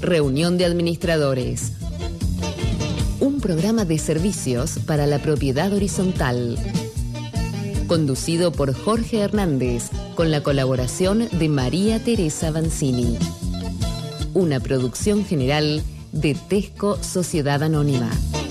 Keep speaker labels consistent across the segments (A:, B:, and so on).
A: Reunión de Administradores. Un programa de servicios para la propiedad horizontal. Conducido por Jorge Hernández, con la colaboración de María Teresa Banzini. Una producción general de Tesco Sociedad Anónima.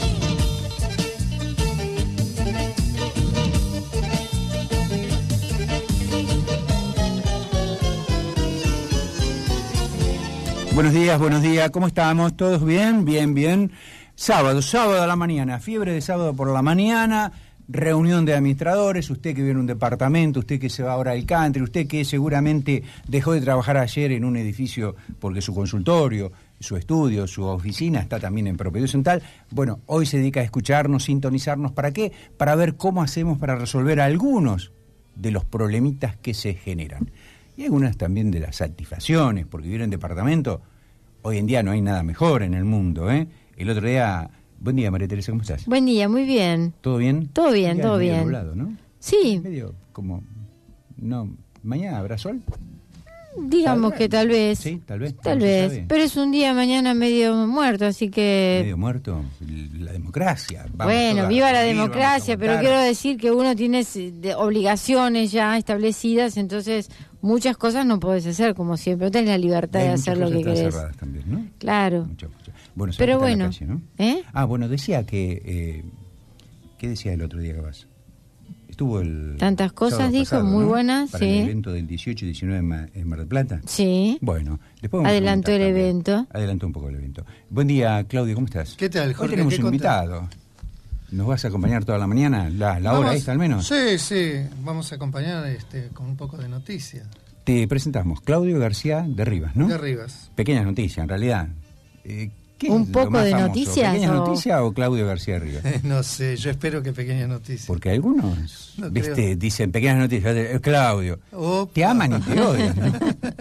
B: Buenos días, ¿cómo estamos? ¿Todos bien? Bien. Sábado a la mañana, fiebre de sábado por la mañana, reunión de administradores, usted que vive en un departamento, usted que se va ahora al country, usted que seguramente dejó de trabajar ayer en un edificio porque su consultorio, su estudio, su oficina está también en propiedad horizontal. Bueno, hoy se dedica a escucharnos, sintonizarnos, ¿para qué? Para ver cómo hacemos para resolver algunos de los problemitas que se generan. Y algunas también de las satisfacciones, porque vivir en departamento, hoy en día no hay nada mejor en el mundo, ¿eh? El otro día, buen día María Teresa, ¿cómo estás?
C: Buen día, muy bien.
B: ¿Todo bien?
C: Todo bien.
B: Nublado, ¿no?
C: Sí.
B: Medio como, no, ¿mañana habrá sol?
C: Digamos que tal vez.
B: Sí, tal vez.
C: Pero es un día mañana medio muerto, así que...
B: Medio muerto, la democracia.
C: Bueno, viva la democracia, pero quiero decir que uno tiene obligaciones ya establecidas, entonces muchas cosas no podés hacer como siempre. No tenés la libertad de hacer lo que querés.
B: Cerradas también, ¿no?
C: Claro.
B: Muchas. Bueno,
C: pero bueno,
B: calle, ¿no? Bueno, decía que... ¿qué decía el otro día que vas? Estuvo el...
C: Tantas cosas dijo, pasado, muy buenas,
B: para
C: sí.
B: el evento del 18 y 19 en Mar del Plata.
C: Sí.
B: Bueno, después
C: adelantó el evento.
B: Adelantó un poco el evento. Buen día, Claudio, ¿cómo estás?
D: ¿Qué tal, Jorge?
B: Hoy tenemos un invitado. ¿Nos vas a acompañar toda la mañana? ¿La hora esta al menos?
D: Sí, vamos a acompañar con un poco de noticias.
B: Te presentamos, Claudio García de Rivas, ¿no?
D: De Rivas.
B: Pequeñas noticias, en realidad. ¿Qué
C: ¿Un poco de
B: famoso?
C: ¿Noticias?
B: ¿Pequeñas noticias o Claudio García Rivas?
D: No sé, yo espero que pequeñas noticias.
B: Porque algunos, dicen pequeñas noticias, Claudio.
D: Opa.
B: Te aman y te odian, ¿no?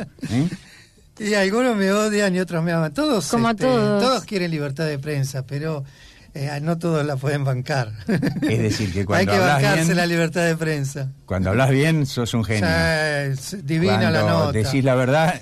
D: Y algunos me odian y otros me aman. Todos,
C: como
D: todos quieren libertad de prensa, pero no todos la pueden bancar.
B: Es decir, que cuando
D: hay que
B: hablas
D: bancarse
B: bien,
D: la libertad de prensa.
B: Cuando hablas bien, sos un genio.
D: Divina
B: cuando
D: la nota.
B: Decís la verdad...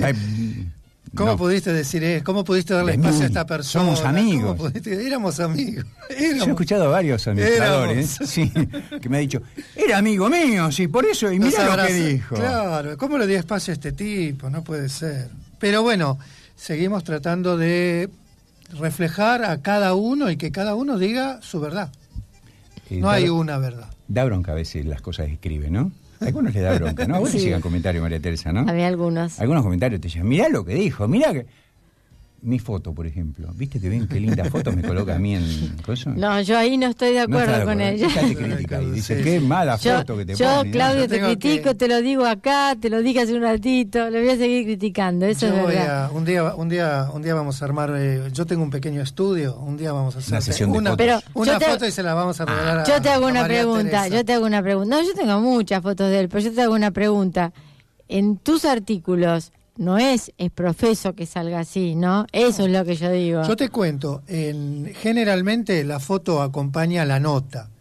D: ¿Cómo
B: no.
D: pudiste decir eso? ¿Cómo pudiste darle espacio a esta persona?
B: Somos amigos.
D: Éramos amigos.
B: Yo he escuchado a varios administradores sí, que me ha dicho, era amigo mío, sí, por eso, y mirá lo que dijo.
D: Claro, ¿cómo le di espacio a este tipo? No puede ser. Pero bueno, seguimos tratando de reflejar a cada uno y que cada uno diga su verdad. No hay una verdad.
B: Da bronca a veces las cosas que escribe, ¿no? A algunos les da bronca, ¿no? A vos te llegan comentarios, María Teresa, ¿no?
C: Había algunos.
B: Algunos comentarios te llegan, mirá lo que dijo, mirá que... Mi foto, por ejemplo. ¿Viste que ven qué linda foto me coloca a mí en cosa?
C: No, yo ahí no estoy de acuerdo con ella.
B: Te critica y dice, qué mala foto que te pone.
C: Yo, Claudio, te critico, te lo digo acá, te lo dije hace un ratito, le voy a seguir criticando, eso es verdad.
D: Un día vamos a armar, yo tengo un pequeño estudio, un día vamos a hacer
B: una sesión de
D: foto y se la vamos a regalar
C: Yo te hago una
D: pregunta,
C: No, yo tengo muchas fotos de él, pero yo te hago una pregunta. En tus artículos... No es profeso que salga así, ¿no? Eso es lo que yo digo.
D: Yo te cuento, generalmente la foto acompaña la nota.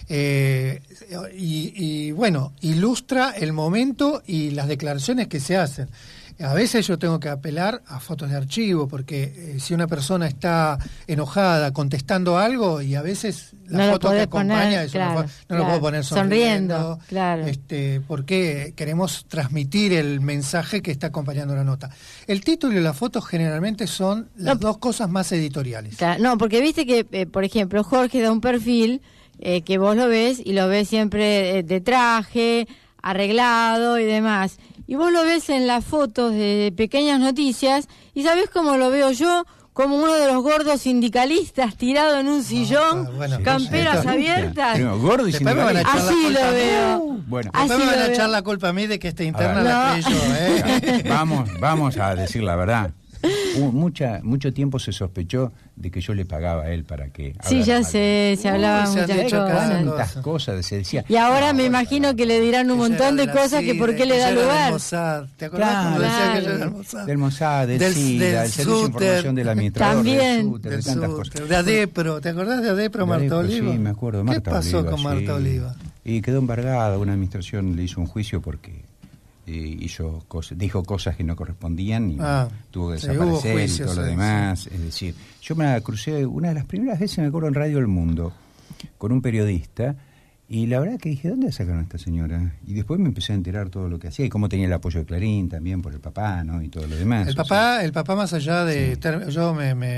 D: Y bueno, ilustra el momento y las declaraciones que se hacen. A veces yo tengo que apelar a fotos de archivo, porque si una persona está enojada contestando algo, y a veces la foto que acompaña no lo puedo poner sonriendo,
C: claro.
D: Porque queremos transmitir el mensaje que está acompañando la nota. El título y la foto generalmente son las dos cosas más editoriales.
C: Claro, no, porque viste que, por ejemplo, Jorge da un perfil que vos lo ves y lo ves siempre de traje, arreglado y demás. Y vos lo ves en las fotos de Pequeñas Noticias y ¿sabés cómo lo veo yo? Como uno de los gordos sindicalistas tirado en un sillón, camperas abiertas.
B: Gordo y sindicalista.
C: Así lo veo.
D: Bueno, después me van a echar la culpa a mí de que esta interna la creé yo.
B: Vamos a decir la verdad. Mucho tiempo se sospechó de que yo le pagaba a él para que...
C: Sí, ya sé, se hablaba
B: muchas cosas. Se decía.
C: Y ahora me imagino que le dirán un montón de cosas que por qué le da lugar.
D: ¿Te acordás cuando decía que yo era el Mossad?
B: Del Mossad, del SIDA, del Servicio de Información del Administrador.
C: También.
B: De tantas cosas.
D: De Adepro, ¿te acordás de Adepro, Marta Oliva?
B: Sí, me acuerdo de Marta Oliva.
D: ¿Qué pasó con Marta Oliva?
B: Y quedó embargada, una administración le hizo un juicio porque dijo cosas que no correspondían y tuvo que
D: sí,
B: desaparecer
D: juicios,
B: y todo lo demás. Es decir, yo me la crucé una de las primeras veces, me acuerdo, en Radio El Mundo, con un periodista, y la verdad que dije, ¿dónde la sacaron a esta señora? Y después me empecé a enterar todo lo que hacía y cómo tenía el apoyo de Clarín también por el papá, ¿no? Y todo lo demás.
D: El papá más allá de... Sí. Yo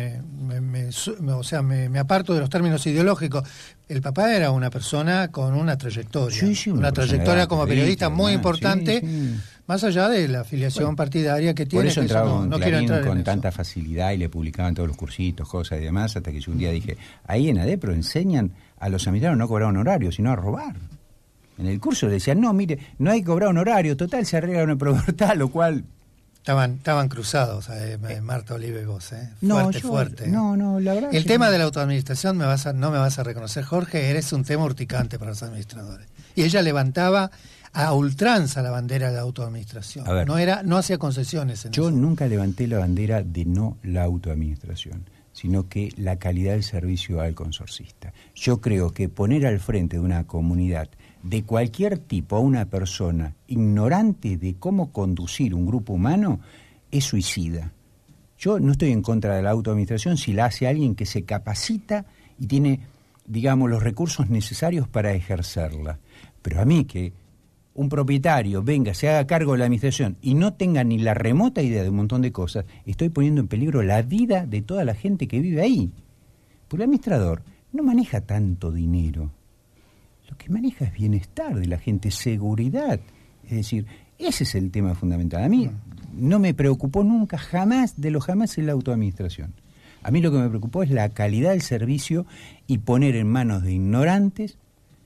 D: me aparto de los términos ideológicos. El papá era una persona con una trayectoria.
B: Sí,
D: una trayectoria como periodista muy importante,
B: sí.
D: Más allá de la afiliación partidaria que tiene.
B: Por eso entraba
D: no
B: Clarín
D: quiero entrar
B: con
D: en
B: tanta
D: eso.
B: facilidad y le publicaban todos los cursitos, cosas y demás, hasta que yo un día dije, ahí en ADEPRO enseñan a los administradores no a cobrar honorario, sino a robar. En el curso le decían, no, mire, no hay que cobrar honorario, total se arregla una propiedad, lo cual...
D: Estaban cruzados, Marta Oliva y vos, fuerte.
B: No, la verdad.
D: El tema de la autoadministración no me vas a reconocer, Jorge, eres un tema urticante para los administradores. Y ella levantaba a ultranza la bandera de la autoadministración.
B: A ver,
D: no hacía concesiones en
B: yo
D: eso.
B: nunca levanté la bandera de no la autoadministración, sino que la calidad del servicio al consorcista. Yo creo que poner al frente de una comunidad de cualquier tipo a una persona ignorante de cómo conducir un grupo humano es suicida. Yo no estoy en contra de la autoadministración si la hace alguien que se capacita y tiene, digamos, los recursos necesarios para ejercerla. Pero a mí que un propietario venga, se haga cargo de la administración y no tenga ni la remota idea de un montón de cosas, estoy poniendo en peligro la vida de toda la gente que vive ahí. Porque el administrador no maneja tanto dinero. Lo que maneja es bienestar de la gente, seguridad. Es decir, ese es el tema fundamental. A mí no me preocupó nunca, jamás en la autoadministración. A mí lo que me preocupó es la calidad del servicio y poner en manos de ignorantes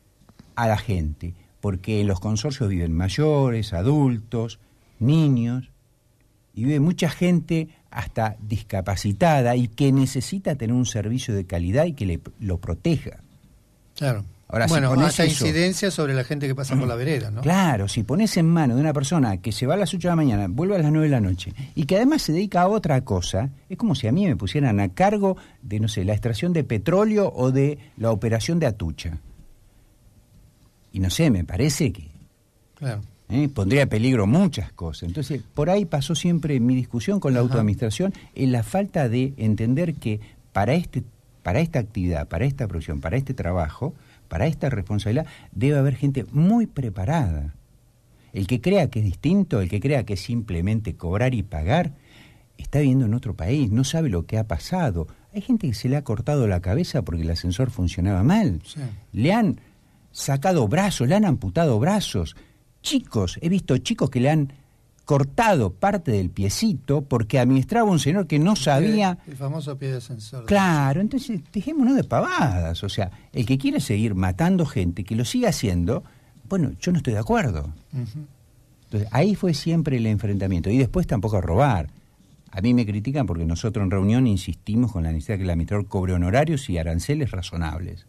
B: a la gente. Porque en los consorcios viven mayores, adultos, niños, y vive mucha gente hasta discapacitada y que necesita tener un servicio de calidad y que lo proteja.
D: Claro.
B: Ahora,
D: bueno,
B: si
D: hasta incidencia sobre la gente que pasa por la vereda, ¿no?
B: Claro, si pones en mano de una persona que se va a las 8 de la mañana, vuelve a las 9 de la noche, y que además se dedica a otra cosa, es como si a mí me pusieran a cargo de, no sé, la extracción de petróleo o de la operación de Atucha. Y no sé, me parece que
D: claro.
B: Pondría en peligro muchas cosas. Entonces, por ahí pasó siempre mi discusión con la autoadministración, en la falta de entender que para esta actividad, para esta profesión, para este trabajo, para esta responsabilidad, debe haber gente muy preparada. El que crea que es distinto, el que crea que es simplemente cobrar y pagar, está viviendo en otro país, no sabe lo que ha pasado. Hay gente que se le ha cortado la cabeza porque el ascensor funcionaba mal.
D: Sí.
B: Le han sacado brazos, le han amputado brazos. Chicos, he visto chicos que le han cortado parte del piecito porque administraba un señor que no sabía.
D: El famoso pie de ascensor.
B: Claro, entonces dejémonos de pavadas. O sea, el que quiere seguir matando gente, que lo siga haciendo, bueno, yo no estoy de acuerdo. Entonces, ahí fue siempre el enfrentamiento. Y después tampoco a robar. A mí me critican porque nosotros en reunión insistimos con la necesidad de que el administrador cobre honorarios y aranceles razonables.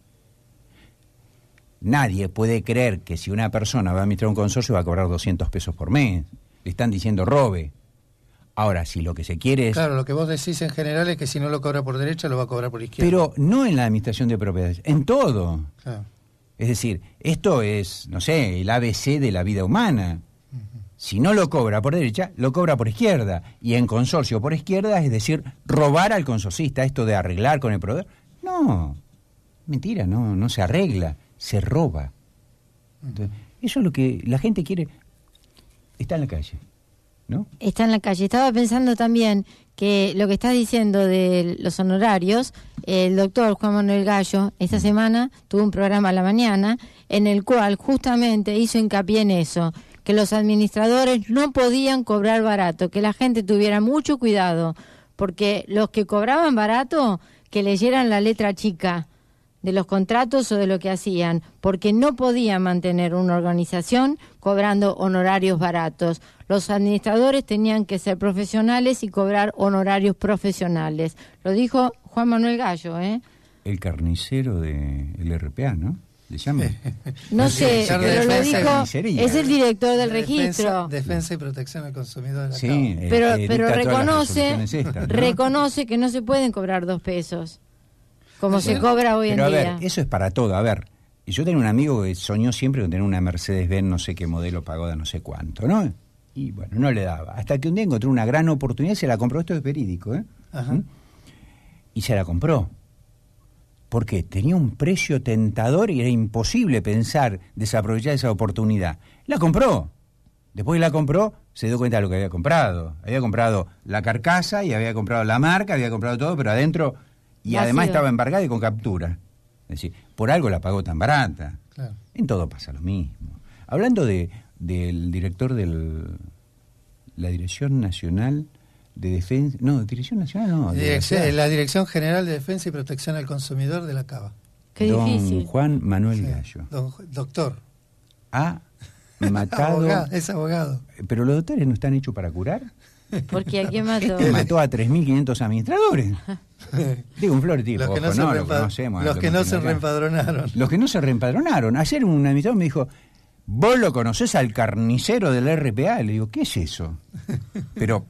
B: Nadie puede creer que si una persona va a administrar un consorcio va a cobrar 200 pesos por mes. Le están diciendo robe. Ahora, si lo que se quiere es...
D: Claro, lo que vos decís en general es que si no lo cobra por derecha, lo va a cobrar por izquierda.
B: Pero no en la administración de propiedades, en todo.
D: Claro.
B: Es decir, esto es, no sé, el ABC de la vida humana. Si no lo cobra por derecha, lo cobra por izquierda. Y en consorcio por izquierda, es decir, robar al consorcista, esto de arreglar con el proveedor. No, mentira, no se arregla, se roba. Entonces, eso es lo que la gente quiere. Está en la calle, ¿no?
C: Está en la calle. Estaba pensando también que lo que estás diciendo de los honorarios, el doctor Juan Manuel Gallo esta semana tuvo un programa a la mañana en el cual justamente hizo hincapié en eso, que los administradores no podían cobrar barato, que la gente tuviera mucho cuidado, porque los que cobraban barato, que leyeran la letra chica de los contratos o de lo que hacían, porque no podían mantener una organización cobrando honorarios baratos. Los administradores tenían que ser profesionales y cobrar honorarios profesionales. Lo dijo Juan Manuel Gallo, ¿eh?
B: El carnicero del RPA, ¿no? ¿Le llaman?
C: No sé, pero lo dijo, es el director del registro.
D: Defensa y protección al consumidor.
B: Sí,
C: pero reconoce que no se pueden cobrar 2 pesos. Como se cobra hoy en día.
B: Pero a ver, eso es para todo. A ver, yo tenía un amigo que soñó siempre con tener una Mercedes-Benz, no sé qué modelo, pagó de no sé cuánto, ¿no? Y bueno, no le daba. Hasta que un día encontró una gran oportunidad y se la compró. Esto es verídico, ¿eh?
D: Ajá.
B: ¿Mm? Y se la compró. Porque tenía un precio tentador y era imposible pensar desaprovechar esa oportunidad. La compró. Después que la compró, se dio cuenta de lo que había comprado. Había comprado la carcasa y había comprado la marca, había comprado todo, pero adentro... Y
C: Vacío.
B: además estaba embargada y con captura. Es decir, por algo la pagó tan barata.
D: Claro.
B: En todo pasa lo mismo. Hablando del director de la Dirección Nacional de Defensa... No, Dirección Nacional no.
D: La Dirección General de Defensa y Protección al Consumidor de la Cava.
C: Qué
B: don
C: difícil.
B: Juan Manuel
D: Sí.
B: Gallo.
D: Doctor.
B: Ha matado...
D: Es abogado.
B: Pero los doctores no están hechos para curar.
C: Porque ¿a quién mató?
B: Mató a 3.500 administradores. Digo, un flor tipo,
D: Los que no
B: ojo,
D: se,
B: no, lo conocemos.
D: los
B: lo
D: que no se
B: acá.
D: reempadronaron.
B: Los que no se reempadronaron. Ayer un administrador me dijo, ¿vos lo conocés al carnicero del RPA? Le digo, ¿qué es eso? Pero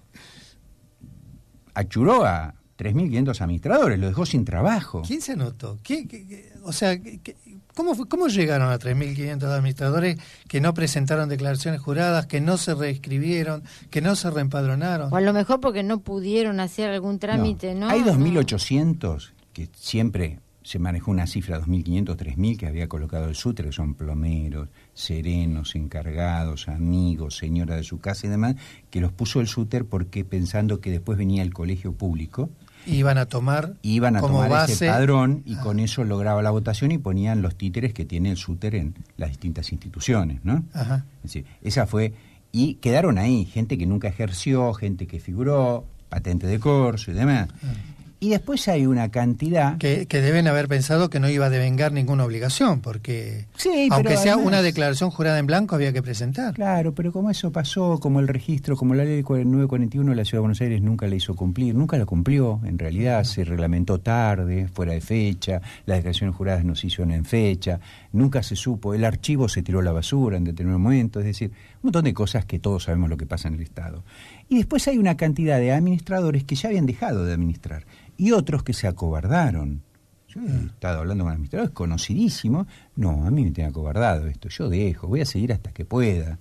B: achuró a 3.500 administradores, lo dejó sin trabajo.
D: ¿Quién se anotó? O sea, ¿cómo llegaron a 3.500 administradores que no presentaron declaraciones juradas, que no se reescribieron, que no se reempadronaron?
C: O a lo mejor porque no pudieron hacer algún trámite, ¿no?
B: Hay 2.800, que siempre se manejó una cifra, 2.500, 3.000, que había colocado el SUTER, que son plomeros, serenos, encargados, amigos, señora de su casa y demás, que los puso el SUTER porque pensando que después venía el colegio público,
D: Iban a tomar como
B: tomar
D: base
B: ese padrón y con eso lograba la votación y ponían los títeres que tiene el SUTER en las distintas instituciones, ¿no?
D: Ajá.
B: Es decir, esa fue, y quedaron ahí, gente que nunca ejerció, gente que figuró, patente de corso y demás. Y después hay una cantidad...
D: Que deben haber pensado que no iba a devengar ninguna obligación, porque
B: Sí, pero
D: aunque sea
B: además-
D: una declaración jurada en blanco, había que presentar.
B: Claro, pero como eso pasó, como el registro, como la ley 941 de la Ciudad de Buenos Aires nunca la hizo cumplir, nunca la cumplió, en realidad se reglamentó tarde, fuera de fecha, las declaraciones juradas no se hicieron en fecha, nunca se supo, el archivo se tiró a la basura en determinado momento, es decir, un montón de cosas que todos sabemos lo que pasa en el Estado. Y después hay una cantidad de administradores que ya habían dejado de administrar y otros que se acobardaron. Yo he estado hablando con administradores conocidísimos, no, a mí me tiene acobardado esto, yo dejo, voy a seguir hasta que pueda.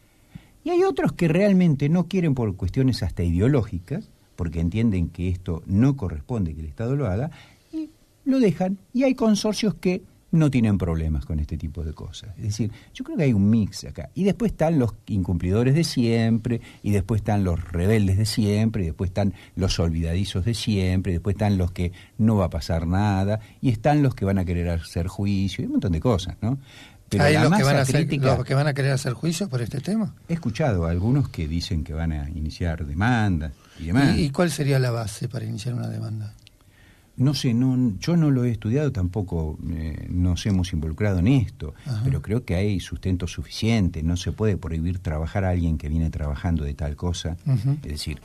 B: Y hay otros que realmente no quieren por cuestiones hasta ideológicas, porque entienden que esto no corresponde que el Estado lo haga, y lo dejan. Y hay consorcios que no tienen problemas con este tipo de cosas. Es decir, yo creo que hay un mix acá. Y después están los incumplidores de siempre, y después están los rebeldes de siempre, y después están los olvidadizos de siempre, y después están los que no va a pasar nada, y están los que van a querer hacer juicio, y un montón de cosas, ¿no? Pero
D: ¿Hay
B: la
D: los que,
B: masa
D: van a hacer,
B: crítica,
D: los que van a querer hacer juicio por este tema?
B: he escuchado a algunos que dicen que van a iniciar demandas y demás.
D: ¿Y cuál sería la base para iniciar una demanda?
B: No sé, yo no lo he estudiado, tampoco nos hemos involucrado en esto,
D: Ajá.
B: pero creo que hay sustento suficiente, no se puede prohibir trabajar a alguien que viene trabajando de tal cosa.
D: Ujú.
B: Es decir,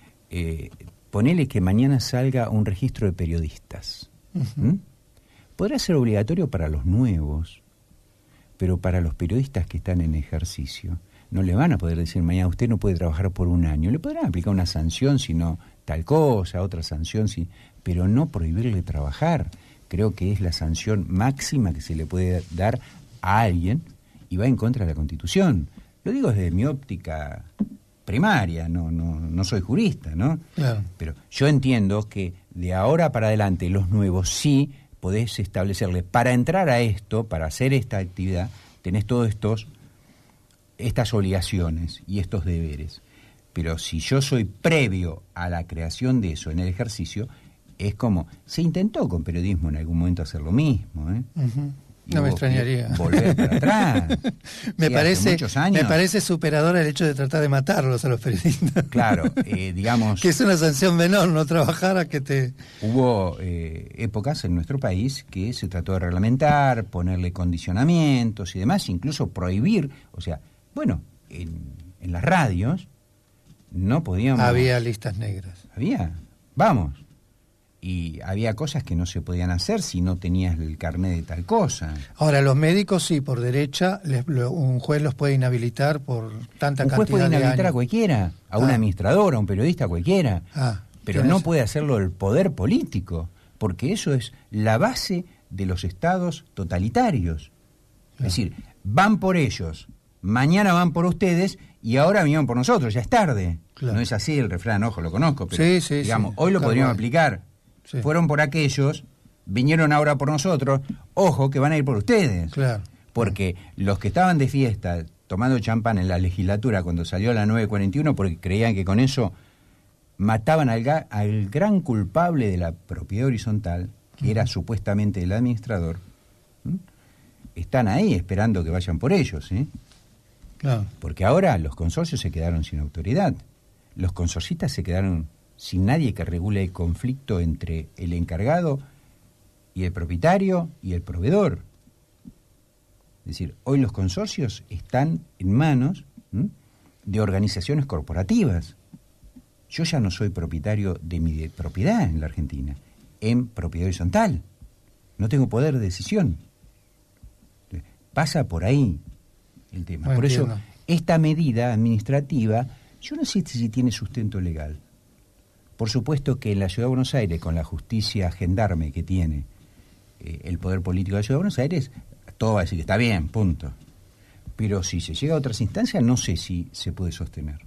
B: ponele que mañana salga un registro de periodistas.
D: Ujú.
B: ¿Mm? Podrá ser obligatorio para los nuevos, pero para los periodistas que están en ejercicio, no le van a poder decir mañana usted no puede trabajar por un año, le podrán aplicar una sanción si no tal cosa, otra sanción si, pero no prohibirle trabajar. Creo que es la sanción máxima que se le puede dar a alguien y va en contra de la Constitución. Lo digo desde mi óptica primaria, no soy jurista, ¿no?
D: Claro.
B: Pero yo entiendo que de ahora para adelante los nuevos sí podés establecerle, para entrar a esto, para hacer esta actividad, tenés todos estas obligaciones y estos deberes. Pero si yo soy previo a la creación de eso en el ejercicio, es como, se intentó con periodismo en algún momento hacer lo mismo, ¿eh?
D: Ujú.
B: Y
D: No me
B: hubo
D: extrañaría.
B: que volver para atrás.
D: Me
B: Sí, hace muchos años.
D: me parece superador el hecho de tratar de matarlos a los periodistas.
B: Claro, digamos...
D: Que es una sanción menor no trabajar a que te...
B: Hubo épocas en nuestro país que se trató de reglamentar, ponerle condicionamientos y demás, incluso prohibir, o sea, bueno, en las radios no podíamos...
D: Había listas negras.
B: Vamos. Y había cosas que no se podían hacer si no tenías el carnet de tal cosa.
D: Ahora, los médicos sí, por derecha, un juez los puede inhabilitar por tanta
B: Un
D: cantidad
B: juez puede
D: de
B: inhabilitar a
D: años.
B: cualquiera, a un administrador, a un periodista, a cualquiera. Pero
D: tienes-
B: no puede hacerlo el poder político, porque eso es la base de los estados totalitarios. Es decir, van por ellos, mañana van por ustedes y ahora vinieron por nosotros, ya es tarde.
D: Claro.
B: No es así el refrán, ojo, lo conozco, pero digamos, hoy lo
D: Claro,
B: podríamos aplicar.
D: Sí.
B: Fueron por aquellos, vinieron ahora por nosotros, ojo que van a ir por ustedes.
D: Claro.
B: Porque los que estaban de fiesta tomando champán en la legislatura cuando salió la 941 porque creían que con eso mataban al gran culpable de la propiedad horizontal, que era supuestamente el administrador, están ahí esperando que vayan por ellos, ¿sí?
D: Claro.
B: Porque ahora los consorcios se quedaron sin autoridad. Los consorcistas se quedaron sin nadie que regule el conflicto entre el encargado y el propietario y el proveedor. Es decir, hoy los consorcios están en manos de organizaciones corporativas. Yo ya no soy propietario de mi propiedad en la Argentina, en propiedad horizontal. No tengo poder de decisión. Pasa por ahí el tema.
D: Bueno,
B: por eso,
D: entiendo.
B: esta medida administrativa, yo no sé si tiene sustento legal. Por supuesto que en la Ciudad de Buenos Aires, con la justicia gendarme que tiene el poder político de la Ciudad de Buenos Aires, todo va a decir que está bien, punto. Pero si se llega a otras instancias, no sé si se puede sostener.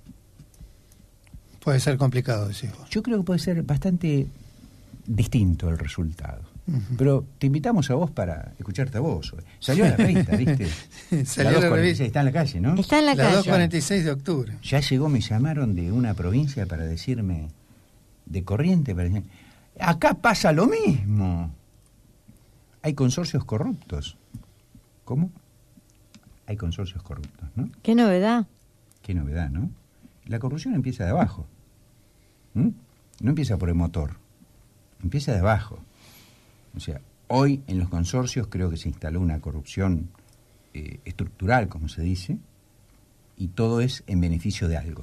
D: Puede ser complicado, decís vos.
B: Yo creo que puede ser bastante distinto el resultado.
D: Ujú.
B: Pero te invitamos a vos para escucharte a vos. Salió en la revista, ¿viste?
D: Salió
B: la
D: la
B: 246,
D: revista.
B: está en la calle, ¿no?
C: Está en la
D: La
C: calle.
D: 246 de octubre.
B: Ya llegó, me llamaron de una provincia para decirme, de Corrientes, para decirme, acá pasa lo mismo. Hay consorcios corruptos. ¿Cómo? Hay consorcios corruptos, ¿no?
C: Qué novedad.
B: Qué novedad, ¿no? La corrupción empieza de abajo. No empieza por el motor, empieza de abajo. O sea, hoy en los consorcios creo que se instaló una corrupción estructural, como se dice, y todo es en beneficio de algo.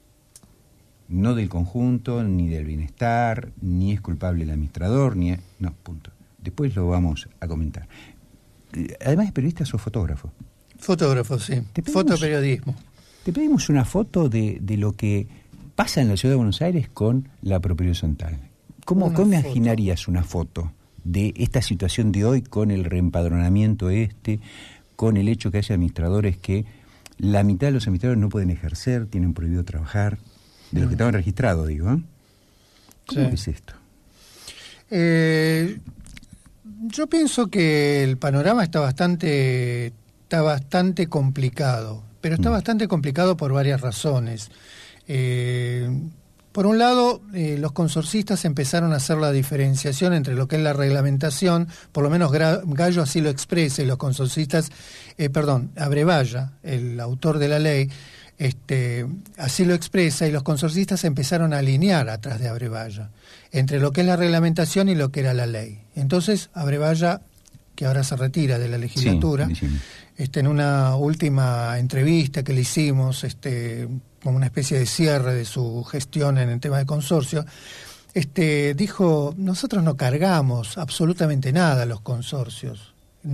B: No del conjunto, ni del bienestar, ni es culpable el administrador, no, punto. Después lo vamos a comentar. Además de periodista, sos fotógrafo.
D: Fotógrafo, sí.
B: Te pedimos-
D: Fotoperiodismo.
B: Te pedimos una foto de lo que pasa en la Ciudad de Buenos Aires con la propiedad horizontal. ¿Cómo
D: Una foto.
B: imaginarías una foto de esta situación de hoy con el reempadronamiento con el hecho que haya administradores que la mitad de los administradores no pueden ejercer, tienen prohibido trabajar, de los que estaban registrados, digo, ¿eh? ¿Cómo
D: Sí.
B: es esto?
D: Yo pienso que el panorama está bastante complicado, pero está bastante complicado por varias razones. Por un lado, los consorcistas empezaron a hacer la diferenciación entre lo que es la reglamentación, por lo menos Gallo así lo expresa, y los consorcistas, Abrevaya, el autor de la ley, así lo expresa, y los consorcistas empezaron a alinear atrás de Abrevaya, entre lo que es la reglamentación y lo que era la ley. Entonces, Abrevaya, que ahora se retira de la legislatura,
B: Sí, decime.
D: en una última entrevista que le hicimos, como una especie de cierre de su gestión en el tema de consorcio, dijo: nosotros no cargamos absolutamente nada a los consorcios,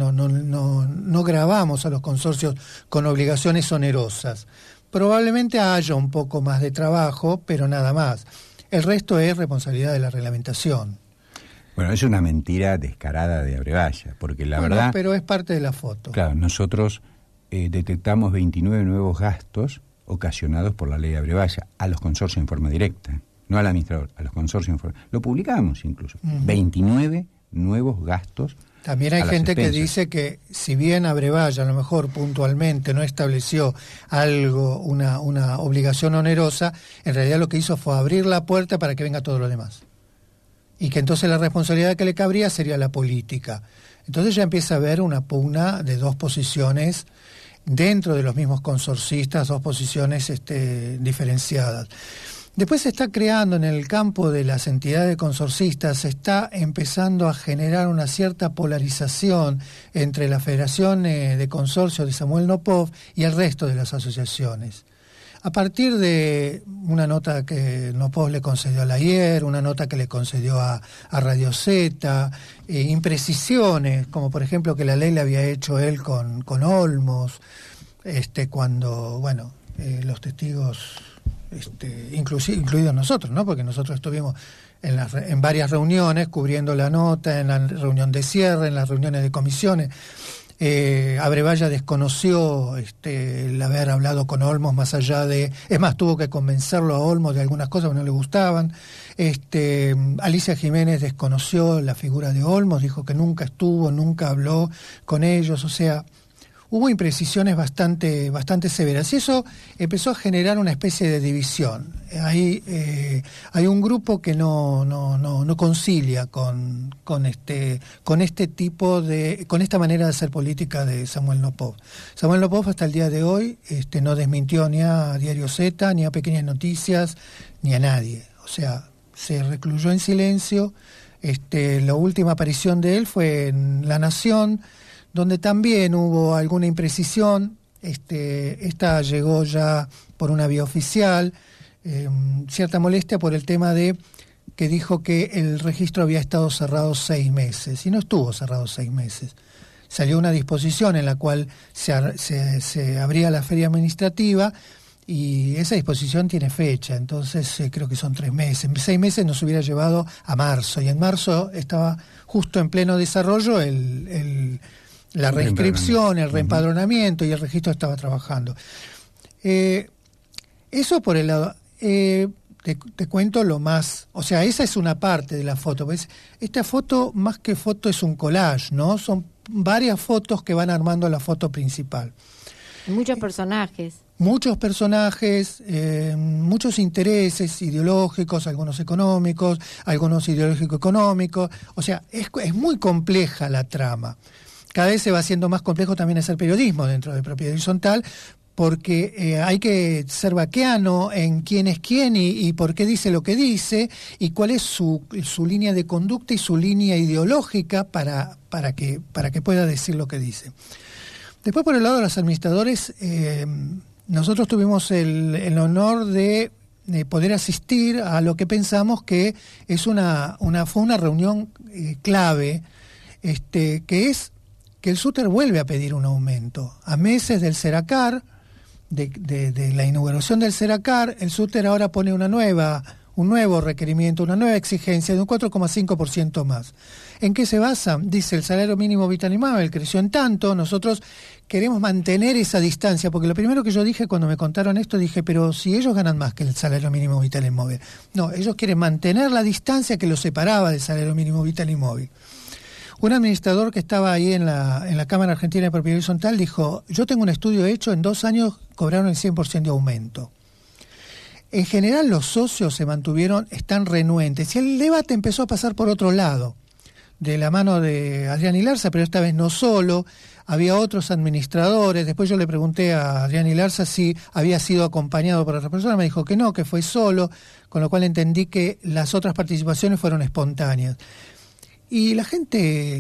D: no gravamos a los consorcios con obligaciones onerosas. Probablemente haya un poco más de trabajo, pero nada más. El resto es responsabilidad de la reglamentación.
B: Bueno, es una mentira descarada de Abrevaya, porque la verdad...
D: Pero es parte de la foto.
B: Claro, nosotros detectamos 29 nuevos gastos ocasionados por la ley de Abrevaya a los consorcios en forma directa, no al administrador, a los consorcios en forma... Lo publicamos incluso. 29 nuevos gastos.
D: También hay
B: a las
D: gente que
B: expensas.
D: dice que si bien Abrevaya a lo mejor puntualmente no estableció algo, una obligación onerosa, en realidad lo que hizo fue abrir la puerta para que venga todo lo demás. Y que entonces la responsabilidad que le cabría sería la política. Entonces ya empieza a haber una pugna de dos posiciones dentro de los mismos consorcistas, dos posiciones diferenciadas. Después se está creando en el campo de las entidades consorcistas, se está empezando a generar una cierta polarización entre la Federación de Consorcios de Samuel Nopov y el resto de las asociaciones. A partir de una nota que Nopov le concedió a la IER, una nota que le concedió a Radio Z, imprecisiones, como por ejemplo que la ley le había hecho él con Olmos, cuando, los testigos... incluidos nosotros, ¿no? Porque nosotros estuvimos en varias reuniones cubriendo la nota, en la reunión de cierre, en las reuniones de comisiones. Abrevaya desconoció el haber hablado con Olmos más allá de... Es más, tuvo que convencerlo a Olmos de algunas cosas que no le gustaban. Alicia Jiménez desconoció la figura de Olmos, dijo que nunca estuvo, nunca habló con ellos, o sea... Hubo imprecisiones bastante severas y eso empezó a generar una especie de división. Hay un grupo que no concilia con esta manera de hacer política de Samuel Nopov. Samuel Nopov hasta el día de hoy no desmintió ni a Diario Z, ni a Pequeñas Noticias, ni a nadie. O sea, se recluyó en silencio. La última aparición de él fue en La Nación, donde también hubo alguna imprecisión. Esta llegó ya por una vía oficial, cierta molestia por el tema de que dijo que el registro había estado cerrado 6 meses, y no estuvo cerrado 6 meses. Salió una disposición en la cual se abría la feria administrativa, y esa disposición tiene fecha, entonces creo que son 3 meses. En 6 meses nos hubiera llevado a marzo, y en marzo estaba justo en pleno desarrollo la reinscripción, el reempadronamiento, y el registro estaba trabajando. Eso por el lado. Te cuento lo más... O sea, esa es una parte de la foto. ¿Ves? Esta foto, más que foto, es un collage, ¿no? Son varias fotos que van armando la foto principal.
C: Muchos personajes.
D: Muchos personajes, muchos intereses ideológicos, algunos económicos, algunos ideológico-económicos. O sea, es muy compleja la trama. Cada vez se va haciendo más complejo también hacer periodismo dentro de Propiedad Horizontal, porque hay que ser vaqueano en quién es quién y por qué dice lo que dice, y cuál es su línea de conducta y su línea ideológica para que pueda decir lo que dice. Después, por el lado de los administradores, nosotros tuvimos el honor de poder asistir a lo que pensamos que es fue una reunión clave, que es que el SUTER vuelve a pedir un aumento. A meses del Seracar, de la inauguración del Seracar, el SUTER ahora pone un nuevo requerimiento, una nueva exigencia de un 4,5% más. ¿En qué se basa? Dice, el salario mínimo vital y móvil creció en tanto, nosotros queremos mantener esa distancia, porque lo primero que yo dije cuando me contaron esto, dije, pero si ellos ganan más que el salario mínimo vital y móvil. No, ellos quieren mantener la distancia que los separaba del salario mínimo vital y móvil. Un administrador que estaba ahí en la Cámara Argentina de Propiedad Horizontal dijo, yo tengo un estudio hecho, en 2 años cobraron el 100% de aumento. En general los socios están renuentes, y el debate empezó a pasar por otro lado, de la mano de Adrián Ilarza, pero esta vez no solo, había otros administradores. Después yo le pregunté a Adrián Ilarza si había sido acompañado por otra persona, me dijo que no, que fue solo, con lo cual entendí que las otras participaciones fueron espontáneas. Y la gente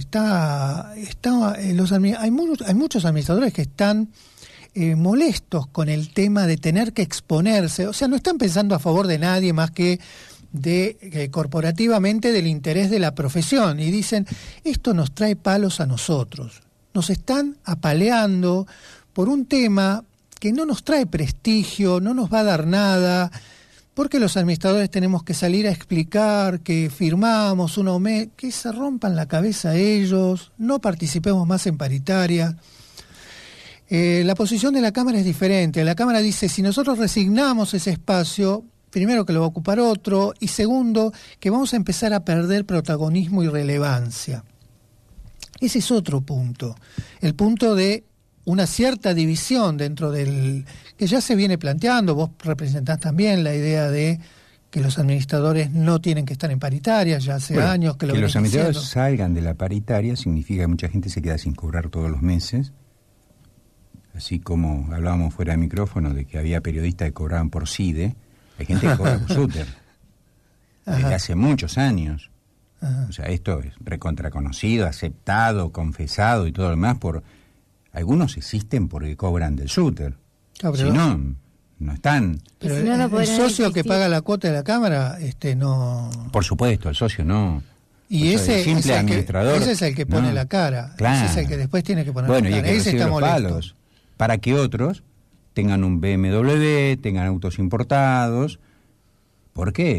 D: hay muchos administradores que están molestos con el tema de tener que exponerse. O sea, no están pensando a favor de nadie más que corporativamente del interés de la profesión. Y dicen, esto nos trae palos a nosotros. Nos están apaleando por un tema que no nos trae prestigio, no nos va a dar nada, porque los administradores tenemos que salir a explicar que firmamos un aumento, que se rompan la cabeza ellos, no participemos más en paritaria. La posición de la Cámara es diferente. La Cámara dice, si nosotros resignamos ese espacio, primero que lo va a ocupar otro, y segundo, que vamos a empezar a perder protagonismo y relevancia. Ese es otro punto, el punto de una cierta división dentro del... que ya se viene planteando. Vos representás también la idea de que los administradores no tienen que estar en paritaria, ya hace años que lo
B: los administradores
D: diciendo.
B: Salgan de la paritaria significa que mucha gente se queda sin cobrar todos los meses, así como hablábamos fuera de micrófono de que había periodistas que cobraban por CIDE, hay gente que cobra por SUTER desde hace muchos años. O sea, esto es recontraconocido, aceptado, confesado y todo lo demás por... Algunos existen porque cobran del SUTER.
D: Claro,
B: si no están.
D: Pero
C: si no, no
D: el socio
C: existir.
D: que paga la cuota de la Cámara, no...
B: Por supuesto, el socio no.
D: Y ese
B: ese
D: es el que pone la cara.
B: Claro.
D: Ese es el que después tiene que poner
B: bueno,
D: la cara.
B: Y el que
D: ese
B: recibe
D: está
B: los
D: molesto.
B: palos, para que otros tengan un BMW, tengan autos importados. ¿Por qué?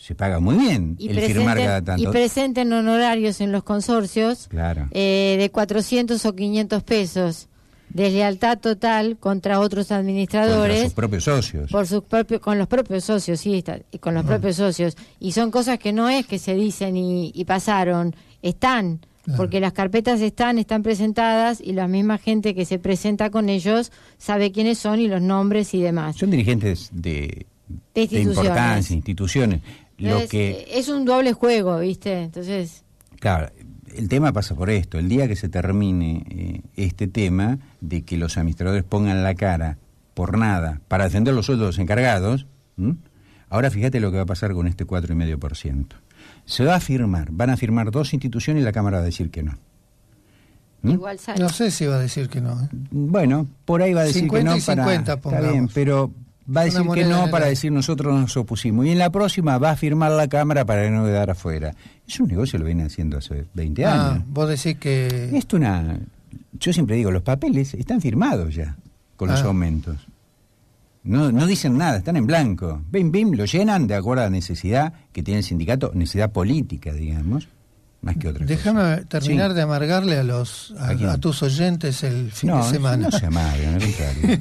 B: se paga muy bien
C: Y
B: el firmar cada tanto.
C: Y presenten honorarios en los consorcios
B: Claro.
C: de 400 o 500 pesos. Deslealtad total contra otros administradores.
B: Contra sus propios socios.
C: Con los propios socios, sí, y con los propios socios. Y son cosas que no es que se dicen y pasaron, están. Claro. Porque las carpetas están presentadas y la misma gente que se presenta con ellos sabe quiénes son y los nombres y demás.
B: Son dirigentes de importancia, instituciones.
C: Entonces, es un doble juego, ¿viste? Entonces...
B: Claro, el tema pasa por esto. El día que se termine este tema de que los administradores pongan la cara por nada para defender los sueldos de los encargados, ahora fíjate lo que va a pasar con este 4,5%. Se va a firmar, van a firmar 2 instituciones y la Cámara va a decir que no.
C: Igual sale.
D: No sé si va a decir que no.
B: Bueno, por ahí va a decir 50 que no.
D: 50
B: para... Está bien, pero va a decir que no para decir nosotros nos opusimos. Y en la próxima va a firmar la Cámara para no quedar afuera. Es un negocio, lo vienen haciendo hace 20 años.
D: Vos decís que...
B: Yo siempre digo, los papeles están firmados ya con los aumentos. No dicen nada, están en blanco. Bim, lo llenan de acuerdo a la necesidad que tiene el sindicato, necesidad política, digamos, más que otra cosa.
D: Déjame terminar de amargarle a tus oyentes el fin de semana.
B: No se amargan, al contrario.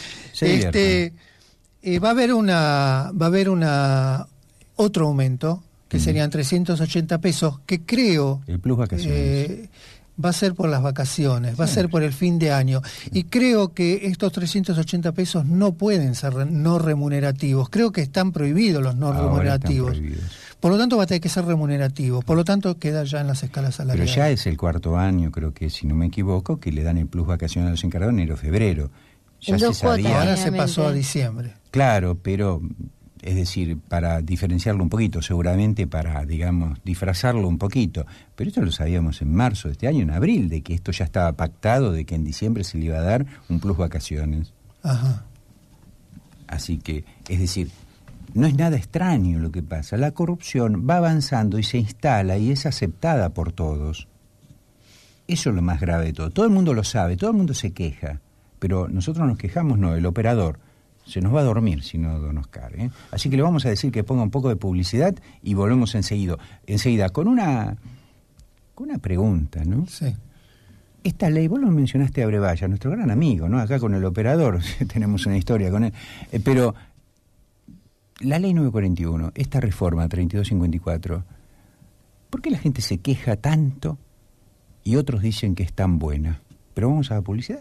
D: Va a haber otro aumento, que serían 380 pesos, que creo...
B: El plus vacaciones.
D: Va a ser por las vacaciones, va a ser por el fin de año. Y creo que estos 380 pesos no pueden ser no remunerativos. Creo que están prohibidos los no remunerativos. Por lo tanto, va a tener que ser remunerativo. Por lo tanto, queda ya en las escalas salariales.
B: Pero ya es el 4º año, creo que, si no me equivoco, que le dan el plus vacaciones a los encargados en enero-febrero. Ya se sabía.
D: Ahora se pasó a diciembre.
B: Claro, pero... Es decir, para diferenciarlo un poquito, seguramente para, digamos, disfrazarlo un poquito. Pero esto lo sabíamos en marzo de este año, en abril, de que esto ya estaba pactado, de que en diciembre se le iba a dar un plus vacaciones.
D: Ajá.
B: Así que, es decir, no es nada extraño lo que pasa. La corrupción va avanzando y se instala y es aceptada por todos. Eso es lo más grave de todo. Todo el mundo lo sabe, todo el mundo se queja. Pero nosotros nos quejamos, no, el operador se nos va a dormir si no don Oscar, ¿eh? Así que le vamos a decir que ponga un poco de publicidad y volvemos enseguida con una pregunta, ¿no?
D: Sí.
B: Esta ley, vos lo mencionaste a Brevalla, nuestro gran amigo, ¿no? Acá con el operador tenemos una historia con él, pero la ley 941, esta reforma 3254, ¿por qué la gente se queja tanto y otros dicen que es tan buena? Pero vamos a la publicidad.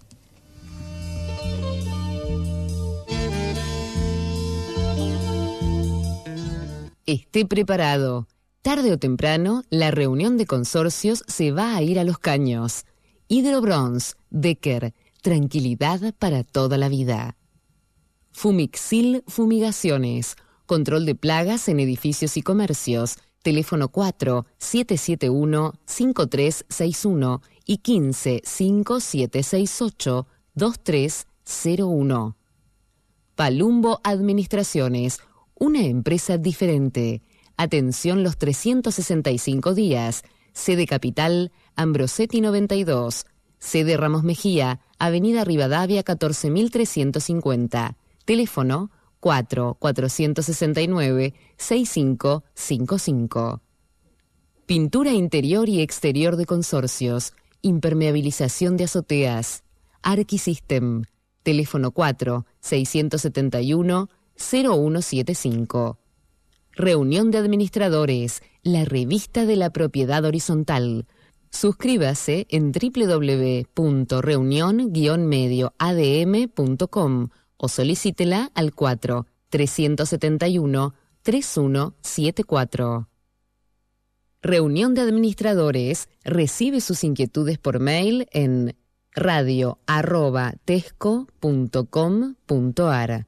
A: Esté preparado. Tarde o temprano, la reunión de consorcios se va a ir a los caños. Hidrobronze, Decker, tranquilidad para toda la vida. Fumixil Fumigaciones, control de plagas en edificios y comercios. Teléfono 4-771-5361 y 15-5768-2301. Palumbo Administraciones, una empresa diferente. Atención los 365 días. Sede Capital, Ambrosetti 92. Sede Ramos Mejía, Avenida Rivadavia 14350. Teléfono 4-469-6555. Pintura interior y exterior de consorcios. Impermeabilización de azoteas. Arquisystem. Teléfono 4-671-0175. Reunión de Administradores, la revista de la propiedad horizontal. Suscríbase en www.reunion-medioadm.com o solicítela al 4-371-3174. Reunión de Administradores recibe sus inquietudes por mail en radio@tesco.com.ar.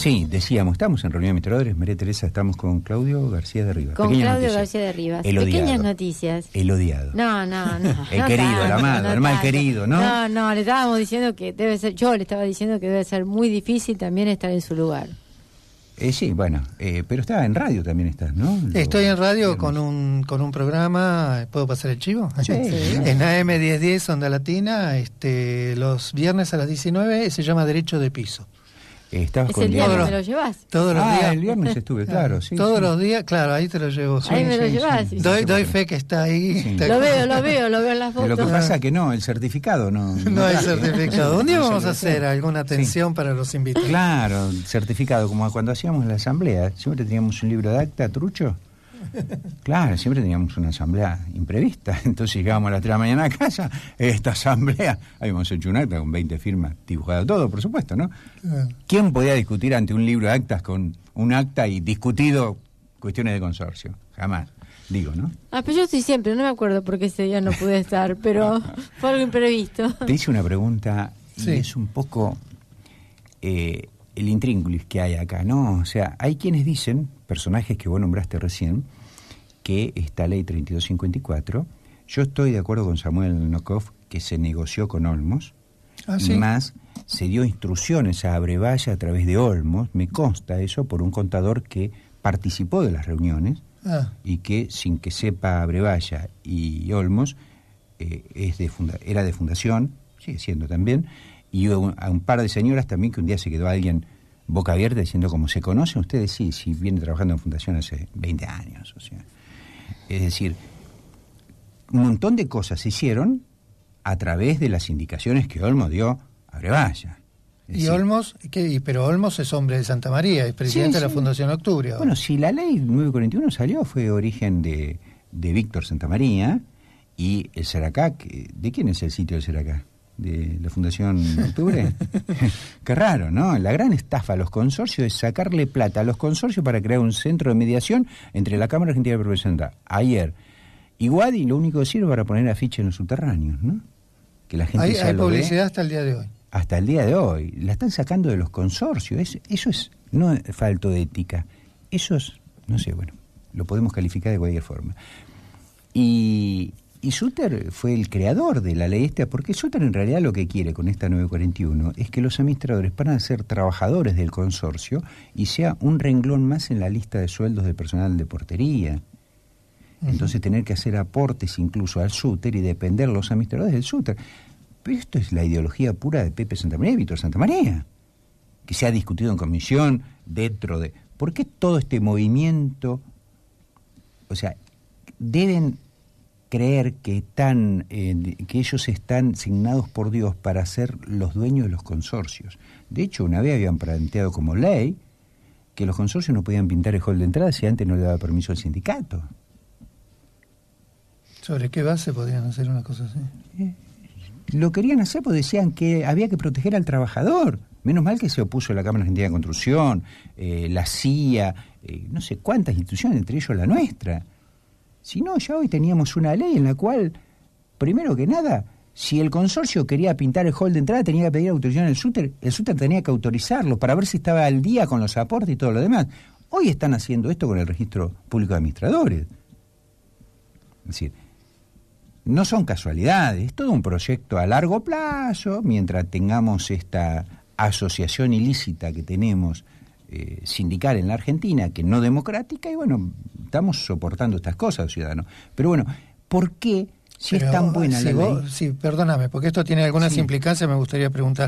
B: Sí, decíamos, estamos en reunión de administradores, María Teresa, estamos con Claudio García de Rivas.
C: Con
B: Pequeñas
C: Claudio
B: noticias.
C: García de Rivas.
B: El
C: Pequeñas
B: odiado.
C: noticias.
B: El odiado.
C: No.
B: El
C: no
B: querido, el
C: tanto,
B: amado, el mal
C: tanto.
B: querido, ¿no?
C: No, le estábamos diciendo que debe ser, yo le estaba diciendo que debe ser muy difícil también estar en su lugar.
B: Sí, bueno, pero está en radio también estás, ¿no?
D: Estoy en radio con un programa, ¿puedo pasar el chivo?
B: Sí.
D: En AM 1010 Onda Latina, los viernes a las 19, se llama Derecho de Piso.
B: Estabas
C: Es
B: con
C: el día
B: Diego.
C: que me lo llevas.
D: Todos los días.
B: El viernes estuve, claro, sí.
D: Todos
B: sí.
D: los días, claro, ahí te lo llevo.
C: Ahí
D: sí,
C: me lo
D: sí,
C: llevas.
D: sí.
C: Sí,
D: Doy fe que está ahí.
B: Sí.
C: Lo veo en las
B: Lo que
C: fotos.
B: pasa que no, el certificado no.
D: No hay
B: traje.
D: certificado. Un día
B: No
D: vamos a
B: certificado.
D: hacer alguna atención para los invitados.
B: Claro, certificado, como cuando hacíamos la asamblea, siempre teníamos un libro de acta, trucho. Claro, siempre teníamos una asamblea imprevista, entonces llegábamos a las 3 de la mañana a casa, esta asamblea, habíamos hecho un acta con 20 firmas, dibujado todo, por supuesto, ¿no? ¿Quién podía discutir ante un libro de actas con un acta y discutido cuestiones de consorcio? Jamás, digo, ¿no?
C: Pero yo estoy siempre, no me acuerdo por qué ese día no pude estar, pero fue algo imprevisto.
B: Te hice una pregunta y
D: Sí.
B: es un poco el intríngulis que hay acá, ¿no? O sea, hay quienes dicen, personajes que vos nombraste recién, que esta ley 3254, yo estoy de acuerdo con Samuel Nokov, que se negoció con Olmos,
D: ¿Sí?
B: más se dio instrucciones a Abrevaya a través de Olmos, me consta eso, por un contador que participó de las reuniones, y que sin que sepa Abrevaya y Olmos, era de fundación, sigue siendo también, y a un par de señoras también que un día se quedó alguien boca abierta diciendo, ¿cómo se conocen ustedes? Sí, viene trabajando en fundación hace 20 años, o sea. Es decir, un montón de cosas se hicieron a través de las indicaciones que Olmos dio a Abrevaya. Es
D: ¿Y
B: decir,
D: Olmos? Pero Olmos es hombre de Santa María, es presidente de la Fundación Octubre. ahora.
B: Bueno, si la ley 941 salió, fue origen de Víctor Santamaría y el Seracá, ¿de quién es el sitio del Seracá? ¿De la Fundación Octubre? Qué raro, ¿no? La gran estafa a los consorcios es sacarle plata a los consorcios para crear un centro de mediación entre la Cámara Argentina de Representantes. Ayer, Iguadi lo único que sirve para poner afiche en los subterráneos, ¿no? Que la gente
D: Hay
B: lo ve.
D: publicidad hasta el día de hoy.
B: Hasta el día de hoy. La están sacando de los consorcios. Eso es no falto de ética. Eso es, no sé, bueno, lo podemos calificar de cualquier forma. Y Sutter fue el creador de la ley esta, porque Sutter en realidad lo que quiere con esta 941 es que los administradores pasen a ser trabajadores del consorcio y sea un renglón más en la lista de sueldos del personal de portería. Entonces tener que hacer aportes incluso al Sutter y depender los administradores del Sutter. Pero esto es la ideología pura de Pepe Santamaría y Víctor Santamaría, que se ha discutido en comisión dentro de... ¿Por qué todo este movimiento? O sea, deben creer que que ellos están signados por Dios para ser los dueños de los consorcios. De hecho, una vez habían planteado como ley que los consorcios no podían pintar el hall de entrada si antes no le daba permiso al sindicato.
D: ¿Sobre qué base podrían hacer una cosa así?
B: Lo querían hacer porque decían que había que proteger al trabajador. Menos mal que se opuso la Cámara Argentina de Construcción, la CIA, no sé cuántas instituciones, entre ellos la nuestra. Si no, ya hoy teníamos una ley en la cual, primero que nada, si el consorcio quería pintar el hall de entrada, tenía que pedir autorización al Sutter, el Sutter tenía que autorizarlo para ver si estaba al día con los aportes y todo lo demás. Hoy están haciendo esto con el Registro Público de Administradores. Es decir, no son casualidades, es todo un proyecto a largo plazo, mientras tengamos esta asociación ilícita que tenemos sindical en la Argentina, que no democrática, y bueno, estamos soportando estas cosas, ciudadanos. Pero bueno, ¿por qué, si es tan buena la ley?
D: Sí, perdóname, porque esto tiene algunas implicancias, me gustaría preguntar.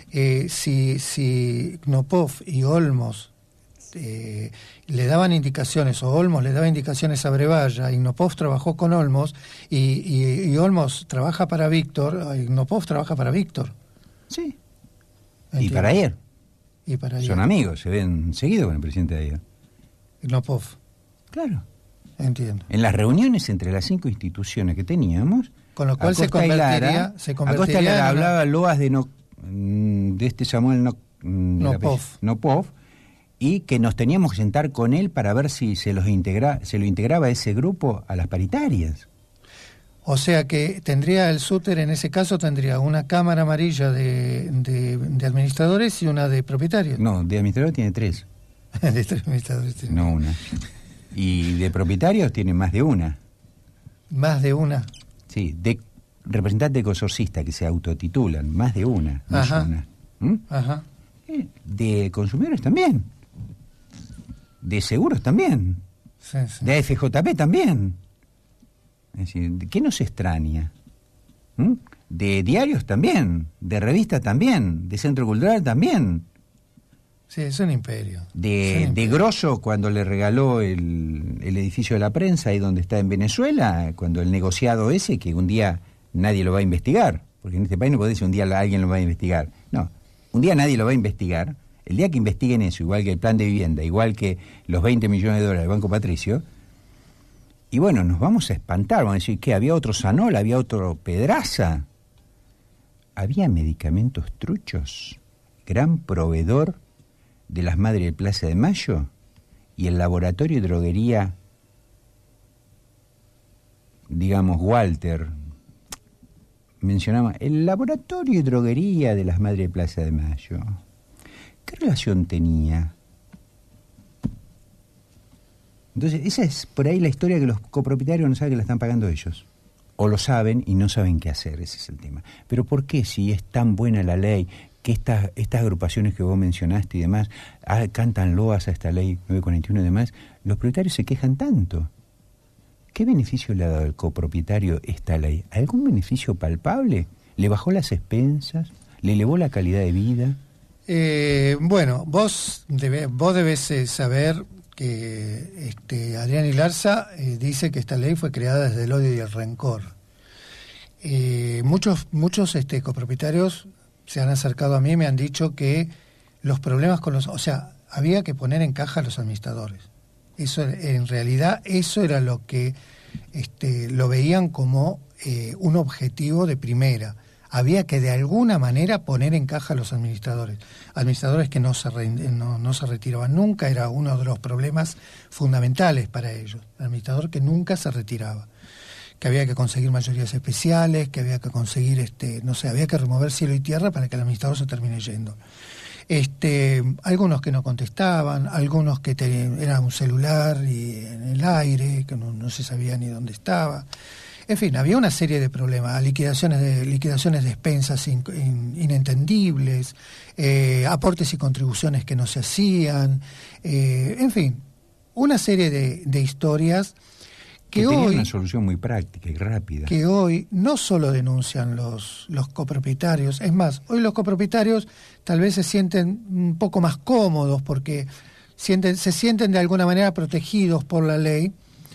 D: Si Knopov y Olmos le daban indicaciones, o Olmos le daba indicaciones a Abrevaya, y Knopov trabajó con Olmos, y Olmos trabaja para Víctor, y Knopov trabaja para Víctor.
B: Sí.
D: Entiendo.
B: Y para ayer.
D: Y para
B: Son
D: ayer.
B: amigos, se ven seguido con el presidente de ayer.
D: Knopov.
B: Claro.
D: Entiendo.
B: En las reuniones entre las 5 instituciones que teníamos,
D: Con lo cual se
B: Acosta y Lara,
D: convertiría
B: Acosta y Lara
D: en una-
B: hablaba loas de este Samuel Nopov, y que nos teníamos que sentar con él para ver si se lo integraba ese grupo a las paritarias.
D: O sea que tendría el SUTER, en ese caso, tendría una cámara amarilla de administradores y una de propietarios.
B: No, de administradores tiene 3.
D: De 3 administradores. Sí.
B: No una. Y de propietarios tiene más de una.
D: Más de una.
B: Sí, de representante consorcista que se autotitulan, más de una. No es una.
D: Ajá.
B: De consumidores también. De seguros también.
D: Sí, sí.
B: De AFJP también. Es decir, ¿qué nos extraña? De diarios también, de revistas también, de centro cultural también.
D: Sí, es un imperio.
B: De Grosso, cuando le regaló el edificio de la prensa, ahí donde está en Venezuela, cuando el negociado ese, que un día nadie lo va a investigar, porque en este país no puede decir un día alguien lo va a investigar. No, un día nadie lo va a investigar. El día que investiguen eso, igual que el plan de vivienda, igual que los 20 millones de dólares del Banco Patricio, y bueno, nos vamos a espantar, vamos a decir, ¿qué? ¿Había otro Sanol? ¿Había otro Pedraza? ¿Había medicamentos truchos? Gran proveedor de las Madres de Plaza de Mayo y el laboratorio de droguería, digamos, Walter, mencionaba, el laboratorio de droguería de las Madres de Plaza de Mayo. ¿Qué relación tenía? Entonces, esa es por ahí la historia que los copropietarios no saben que la están pagando ellos. O lo saben y no saben qué hacer, ese es el tema. Pero ¿por qué, si es tan buena la ley, que estas agrupaciones que vos mencionaste y demás, cantan loas a esta ley 941 y demás, los propietarios se quejan tanto? ¿Qué beneficio le ha dado al copropietario esta ley? ¿Algún beneficio palpable? ¿Le bajó las expensas? ¿Le elevó la calidad de vida?
D: Bueno, vos debes saber que Adrián Ilarza dice que esta ley fue creada desde el odio y el rencor. Muchos copropietarios se han acercado a mí y me han dicho que los problemas con o sea, había que poner en caja a los administradores. Eso, en realidad, eso era lo que lo veían como un objetivo de primera. Había que de alguna manera poner en caja a los administradores que no se retiraban nunca, era uno de los problemas fundamentales para ellos, el administrador que nunca se retiraba, que había que conseguir mayorías especiales, que había que conseguir, había que remover cielo y tierra para que el administrador se termine yendo. Algunos que no contestaban, algunos que era un celular y en el aire, que no se sabía ni dónde estaba. En fin, había una serie de problemas, liquidaciones de expensas inentendibles, aportes y contribuciones que no se hacían, en fin, una serie de historias que
B: tenía
D: hoy...
B: una solución muy práctica y rápida.
D: Que hoy no solo denuncian los copropietarios, es más, hoy los copropietarios tal vez se sienten un poco más cómodos porque se sienten de alguna manera protegidos por la ley,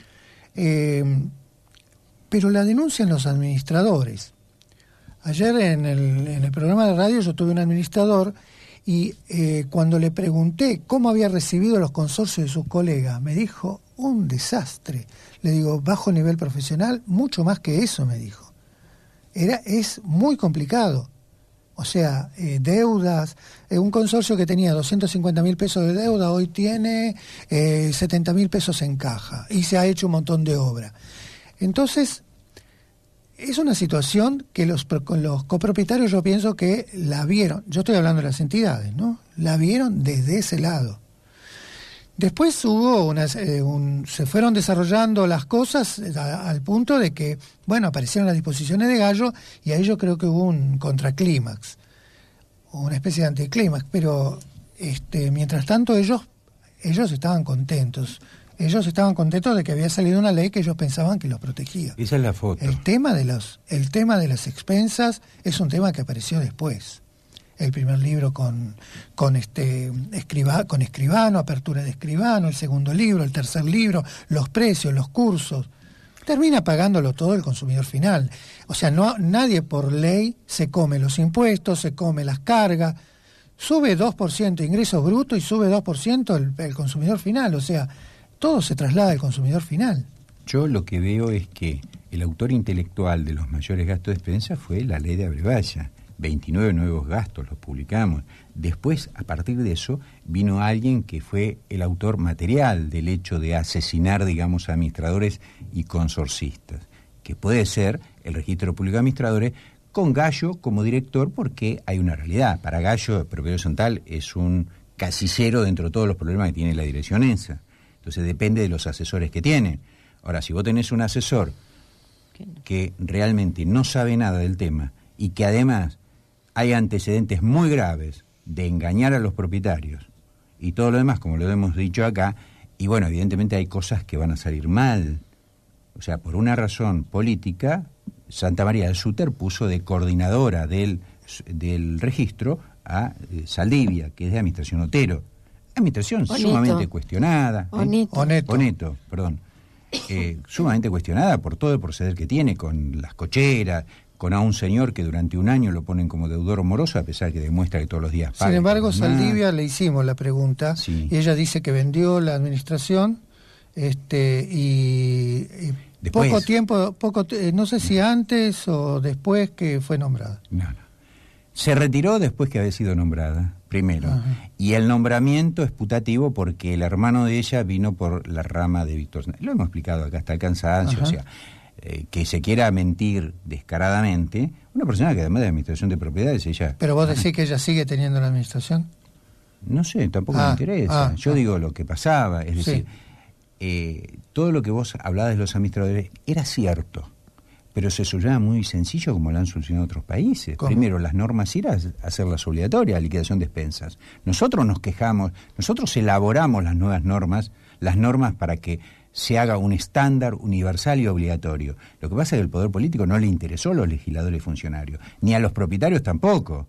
D: pero la denuncian los administradores. Ayer en el programa de radio yo tuve un administrador y cuando le pregunté cómo había recibido los consorcios de sus colegas, me dijo, un desastre. Le digo, bajo nivel profesional, mucho más que eso, me dijo. Es muy complicado. O sea, deudas, un consorcio que tenía 250.000 pesos de deuda, hoy tiene 70.000 pesos en caja y se ha hecho un montón de obra. Entonces, es una situación que con los copropietarios yo pienso que la vieron, yo estoy hablando de las entidades, ¿no? La vieron desde ese lado. Después hubo se fueron desarrollando las cosas al punto de que, bueno, aparecieron las disposiciones de Gallo y ahí yo creo que hubo un contraclímax, una especie de anticlímax, pero mientras tanto ellos estaban contentos. Ellos estaban contentos de que había salido una ley que ellos pensaban que los protegía.
B: Esa es la foto.
D: El tema de las expensas es un tema que apareció después. El primer libro con Escribano, apertura de Escribano, el segundo libro, el tercer libro, los precios, los cursos. Termina pagándolo todo el consumidor final. O sea, nadie por ley se come los impuestos, se come las cargas. Sube 2% ingresos brutos y sube 2% el consumidor final. O sea, todo se traslada al consumidor final.
B: Yo lo que veo es que el autor intelectual de los mayores gastos de expensa fue la ley de Abrevaya. 29 nuevos gastos los publicamos. Después, a partir de eso, vino alguien que fue el autor material del hecho de asesinar, digamos, administradores y consorcistas. que puede ser el Registro Público de Administradores, con Gallo como director, porque hay una realidad. Para Gallo, el propietario horizontal es un casillero dentro de todos los problemas que tiene la dirección ENSA. Entonces depende de los asesores que tienen. Ahora, si vos tenés un asesor que realmente no sabe nada del tema y que además hay antecedentes muy graves de engañar a los propietarios y todo lo demás, como lo hemos dicho acá, y bueno, evidentemente hay cosas que van a salir mal. O sea, por una razón política, Santa María del Súter puso de coordinadora del registro a Saldivia, que es de Administración Otero. Administración sumamente cuestionada. Oneto, perdón. Sumamente cuestionada por todo el proceder que tiene, con las cocheras, con a un señor que durante un año lo ponen como deudor moroso, a pesar que demuestra que todos los días paga.
D: Sin embargo, Saldivia le hicimos la pregunta, y ella dice que vendió la administración, y después, poco tiempo, no sé si antes o después que fue nombrada.
B: No. Se retiró después que había sido nombrada, primero.
D: Ajá.
B: Y el nombramiento es putativo porque el hermano de ella vino por la rama de Víctor. Lo hemos explicado acá hasta el cansancio.
D: Ajá.
B: O sea, que se quiera mentir descaradamente, una persona que además de administración de propiedades, ella...
D: ¿Pero vos decís que ella sigue teniendo la administración?
B: No sé, tampoco me interesa. Yo digo lo que pasaba, es decir, todo lo que vos hablabas de los administradores era cierto, pero se soluciona muy sencillo como lo han solucionado otros países.
D: ¿Cómo?
B: Primero, las normas IRA, hacerlas obligatorias, liquidación de expensas. Nosotros nos quejamos, nosotros elaboramos las nuevas normas, las normas para que se haga un estándar universal y obligatorio. Lo que pasa es que el poder político no le interesó a los legisladores y funcionarios, ni a los propietarios tampoco.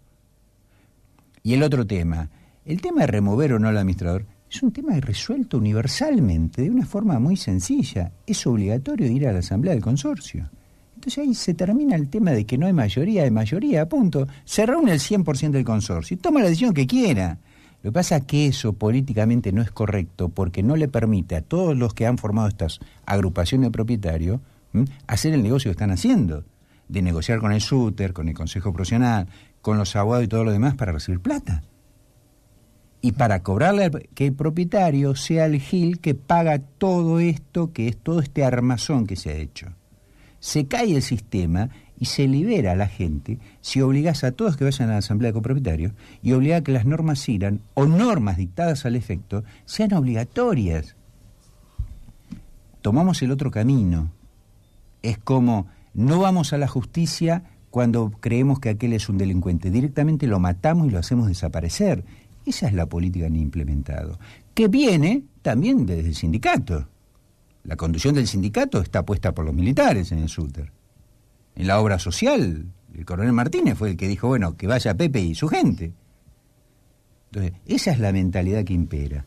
B: Y el otro tema, el tema de remover o no al administrador, es un tema resuelto universalmente, de una forma muy sencilla. Es obligatorio ir a la asamblea del consorcio. Entonces ahí se termina el tema de que no hay mayoría, punto. Se reúne el 100% del consorcio y toma la decisión que quiera. Lo que pasa es que eso políticamente no es correcto porque no le permite a todos los que han formado estas agrupaciones de propietarios hacer el negocio que están haciendo, de negociar con el SUTER, con el Consejo Profesional, con los abogados y todo lo demás para recibir plata. Y para cobrarle que el propietario sea el gil que paga todo esto, que es todo este armazón que se ha hecho. Se cae el sistema y se libera a la gente si obligás a todos que vayan a la asamblea de copropietarios y obligás a que las normas IRAN o normas dictadas al efecto sean obligatorias. Tomamos el otro camino. Es como no vamos a la justicia cuando creemos que aquel es un delincuente. Directamente lo matamos y lo hacemos desaparecer. Esa es la política que han implementado, que viene también desde el sindicato. La conducción del sindicato está puesta por los militares en el SUTER. En la obra social, el coronel Martínez fue el que dijo, bueno, que vaya Pepe y su gente. Entonces, esa es la mentalidad que impera.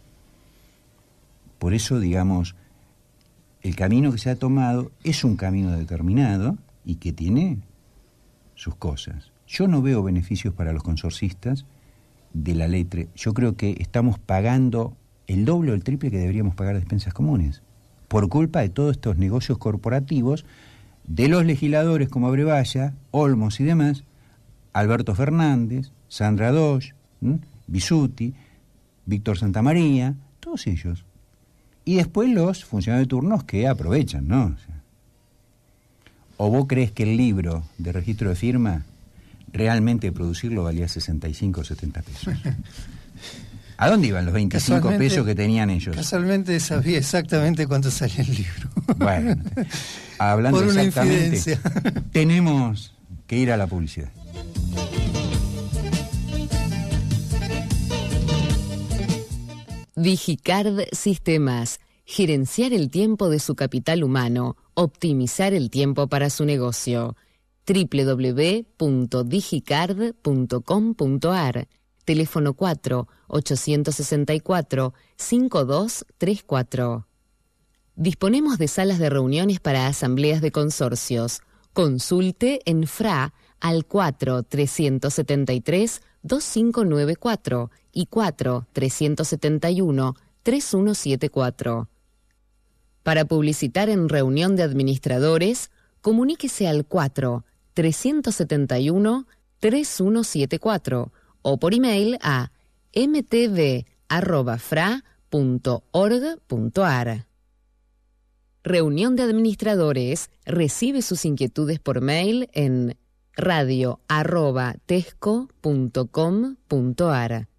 B: Por eso, digamos, el camino que se ha tomado es un camino determinado y que tiene sus cosas. Yo no veo beneficios para los consorcistas de la ley 3. Yo creo que estamos pagando el doble o el triple que deberíamos pagar de despensas comunes, por culpa de todos estos negocios corporativos de los legisladores como Abrevaya, Olmos y demás, Alberto Fernández, Sandra Doge, Bisuti, Víctor Santamaría, todos ellos. Y después los funcionarios de turnos que aprovechan, ¿no? ¿O vos crees que el libro de registro de firma realmente producirlo valía 65 o 70 pesos? ¿A dónde iban los 25 pesos que tenían ellos?
D: Casualmente sabía exactamente cuánto salía el libro.
B: Bueno, hablando
D: por una
B: exactamente,
D: infidencia.
B: Tenemos que ir a la publicidad.
A: Digicard Sistemas. Gerenciar el tiempo de su capital humano. Optimizar el tiempo para su negocio. www.digicard.com.ar. Teléfono 4-864-5234. Disponemos de salas de reuniones para asambleas de consorcios. Consulte en FRA al 4-373-2594 y 4-371-3174. Para publicitar en reunión de administradores, comuníquese al 4-371-3174 o por email a mtv@fra.org.ar. Reunión de Administradores recibe sus inquietudes por mail en radio@tesco.com.ar.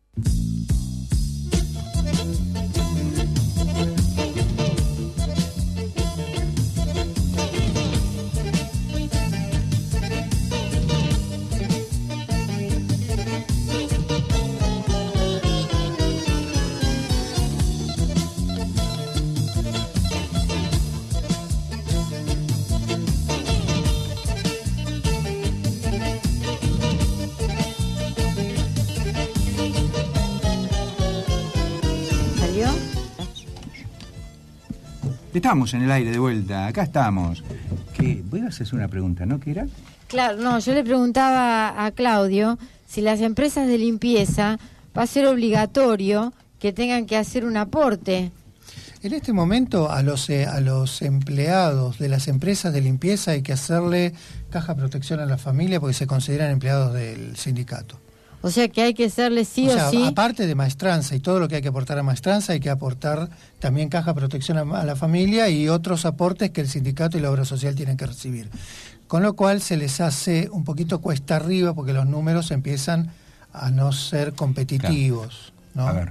B: Estamos en el aire de vuelta, acá estamos. Vos ibas a hacer una pregunta, ¿no? ¿Qué era?
C: Claro, no, yo le preguntaba a Claudio si las empresas de limpieza va a ser obligatorio que tengan que hacer un aporte.
D: En este momento a los empleados de las empresas de limpieza hay que hacerle caja protección a la familia porque se consideran empleados del sindicato.
C: O sea que hay que hacerle sí o sí.
D: Aparte de maestranza y todo lo que hay que aportar a maestranza, hay que aportar también caja protección a la familia y otros aportes que el sindicato y la obra social tienen que recibir. Con lo cual se les hace un poquito cuesta arriba porque los números empiezan a no ser competitivos. Claro. ¿No?
B: A ver,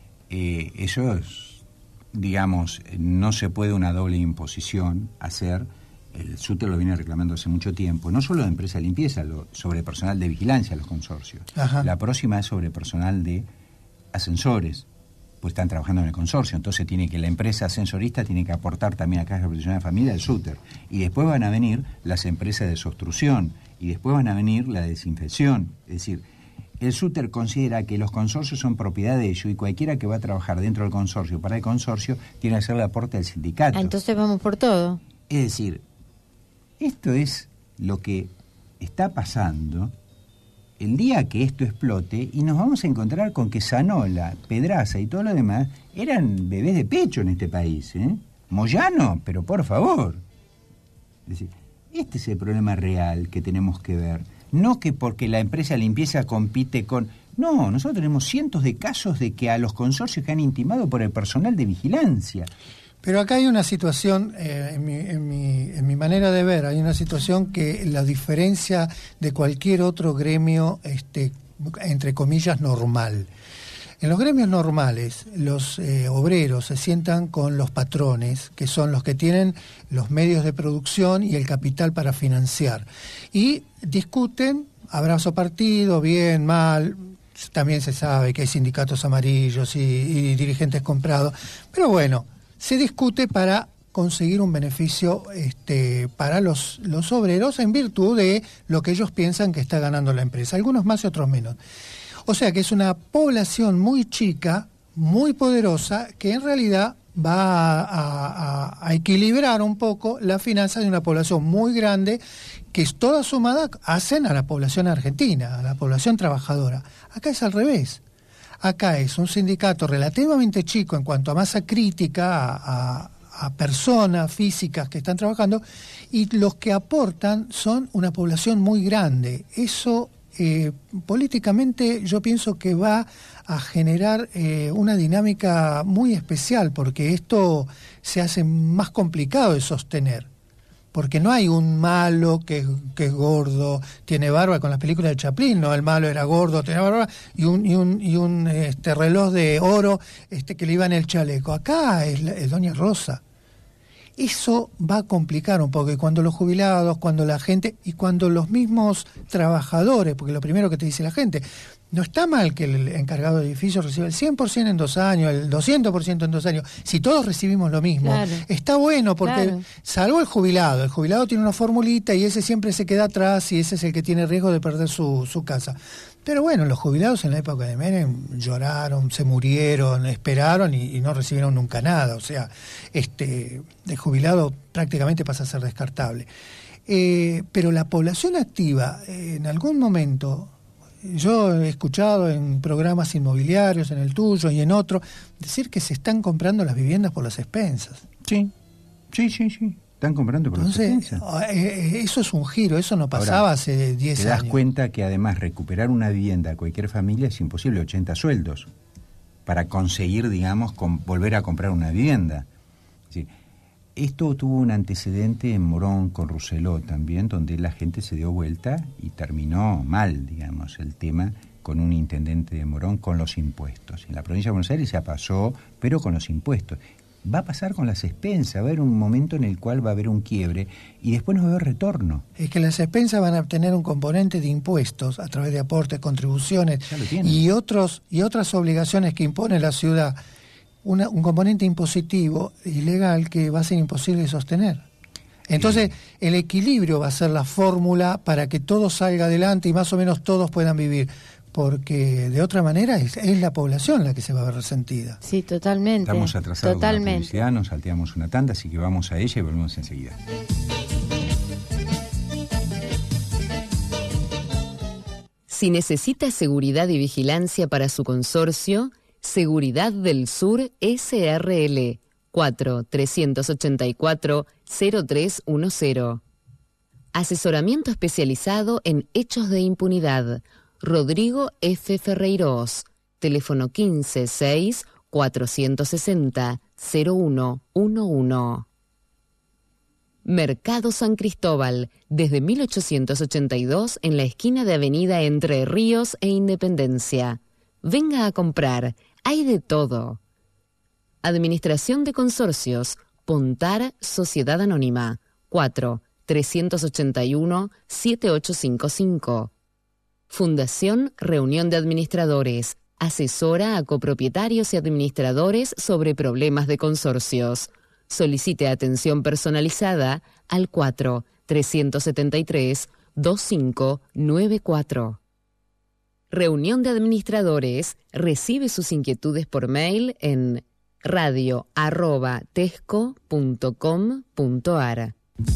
B: eso es, digamos, no se puede una doble imposición hacer. El SUTER lo viene reclamando hace mucho tiempo, no solo de empresa de limpieza, sobre personal de vigilancia, los consorcios.
D: Ajá.
B: La próxima es sobre personal de ascensores, pues están trabajando en el consorcio, entonces la empresa ascensorista tiene que aportar también a Caja de Protección de Familia el SUTER. Y después van a venir las empresas de desobstrucción, y después van a venir la desinfección. Es decir, el SUTER considera que los consorcios son propiedad de ellos y cualquiera que va a trabajar dentro del consorcio, para el consorcio, tiene que hacerle aporte al sindicato.
C: Entonces vamos por todo.
B: Es decir, esto es lo que está pasando el día que esto explote y nos vamos a encontrar con que Zanola, Pedraza y todo lo demás eran bebés de pecho en este país, ¿eh? Moyano, pero por favor. Es decir, este es el problema real que tenemos que ver. No que porque la empresa de limpieza compite con... No, nosotros tenemos cientos de casos de que a los consorcios que han intimado por el personal de vigilancia.
D: Pero acá hay una situación, en mi manera de ver, hay una situación que la diferencia de cualquier otro gremio, entre comillas, normal. En los gremios normales, los obreros se sientan con los patrones, que son los que tienen los medios de producción y el capital para financiar. Y discuten, abrazo partido, bien, mal. También se sabe que hay sindicatos amarillos y dirigentes comprados. Pero bueno, se discute para conseguir un beneficio para los obreros en virtud de lo que ellos piensan que está ganando la empresa, algunos más y otros menos. O sea que es una población muy chica, muy poderosa, que en realidad va a equilibrar un poco la finanza de una población muy grande, que es toda sumada hacen a la población argentina, a la población trabajadora. Acá es al revés. Acá es un sindicato relativamente chico en cuanto a masa crítica, a personas físicas que están trabajando, y los que aportan son una población muy grande. Eso políticamente yo pienso que va a generar una dinámica muy especial, porque esto se hace más complicado de sostener. Porque no hay un malo que es gordo, tiene barba, con las películas de Chaplin, no, el malo era gordo, tenía barba, y un reloj de oro que le iba en el chaleco. Acá es Doña Rosa. Eso va a complicar un poco, y cuando los jubilados, cuando la gente, y cuando los mismos trabajadores, porque lo primero que te dice la gente, no está mal que el encargado de edificio reciba el 100% en 2 años, el 200% en 2 años, si todos recibimos lo mismo. Claro. Está bueno porque, claro, salvo el jubilado tiene una formulita y ese siempre se queda atrás y ese es el que tiene riesgo de perder su casa. Pero bueno, los jubilados en la época de Menem lloraron, se murieron, esperaron y no recibieron nunca nada. O sea, el jubilado prácticamente pasa a ser descartable. Pero la población activa, en algún momento, yo he escuchado en programas inmobiliarios, en el tuyo y en otro, decir que se están comprando las viviendas por las expensas.
B: Sí. Están comprando por las expensas.
D: Eso es un giro, eso no pasaba. Ahora, hace 10 años.
B: Te das cuenta que además recuperar una vivienda a cualquier familia es imposible, 80 sueldos, para conseguir, digamos, volver a comprar una vivienda. Es decir, esto tuvo un antecedente en Morón con Rousselot también, donde la gente se dio vuelta y terminó mal, digamos, el tema con un intendente de Morón con los impuestos. En la provincia de Buenos Aires ya pasó, pero con los impuestos. Va a pasar con las expensas, va a haber un momento en el cual va a haber un quiebre y después no va a haber retorno.
D: Es que las expensas van a tener un componente de impuestos a través de aportes, contribuciones y otras obligaciones que impone la ciudad, un componente impositivo y legal que va a ser imposible de sostener. Entonces, el equilibrio va a ser la fórmula para que todo salga adelante y más o menos todos puedan vivir. Porque de otra manera es la población la que se va a ver resentida.
C: Sí, totalmente.
B: Estamos atrasados con la publicidad, nos salteamos una tanda, así que vamos a ella y volvemos enseguida.
A: Si necesita seguridad y vigilancia para su consorcio, Seguridad del Sur SRL 4-384-0310. Asesoramiento especializado en hechos de impunidad. Rodrigo F. Ferreiros, teléfono 15-6-460-0111. Mercado San Cristóbal, desde 1882 en la esquina de Avenida Entre Ríos e Independencia. Venga a comprar, hay de todo. Administración de Consorcios, Pontar Sociedad Anónima, 4-381-7855. Fundación Reunión de Administradores, asesora a copropietarios y administradores sobre problemas de consorcios. Solicite atención personalizada al 4-373-2594. Reunión de Administradores recibe sus inquietudes por mail en radio@tesco.com.ar.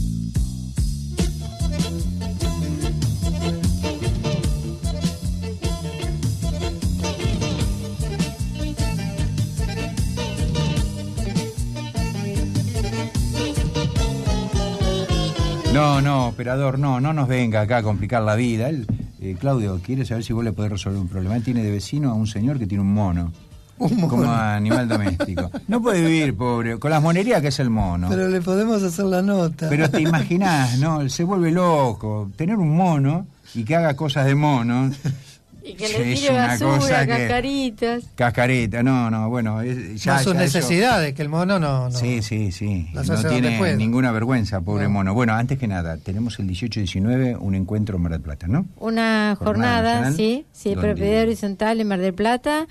B: No, operador, no nos venga acá a complicar la vida. Claudio, quiere saber si vos le podés resolver un problema. Él tiene de vecino a un señor que tiene un mono. Como animal doméstico. No puede vivir, pobre, con las monerías que es el mono.
D: Pero le podemos hacer la nota.
B: Pero te imaginás, ¿no? Él se vuelve loco. Tener un mono y que haga cosas de mono.
C: Y que le tire basura, cascaritas.
B: Cascarita, bueno.
D: Ya sus necesidades, que el mono no.
B: Sí. No tiene ninguna vergüenza, pobre mono. Bueno, antes que nada, tenemos el 18 y 19 un encuentro en Mar del Plata, ¿no?
C: Una jornada nacional, sí, propiedad horizontal en Mar del Plata.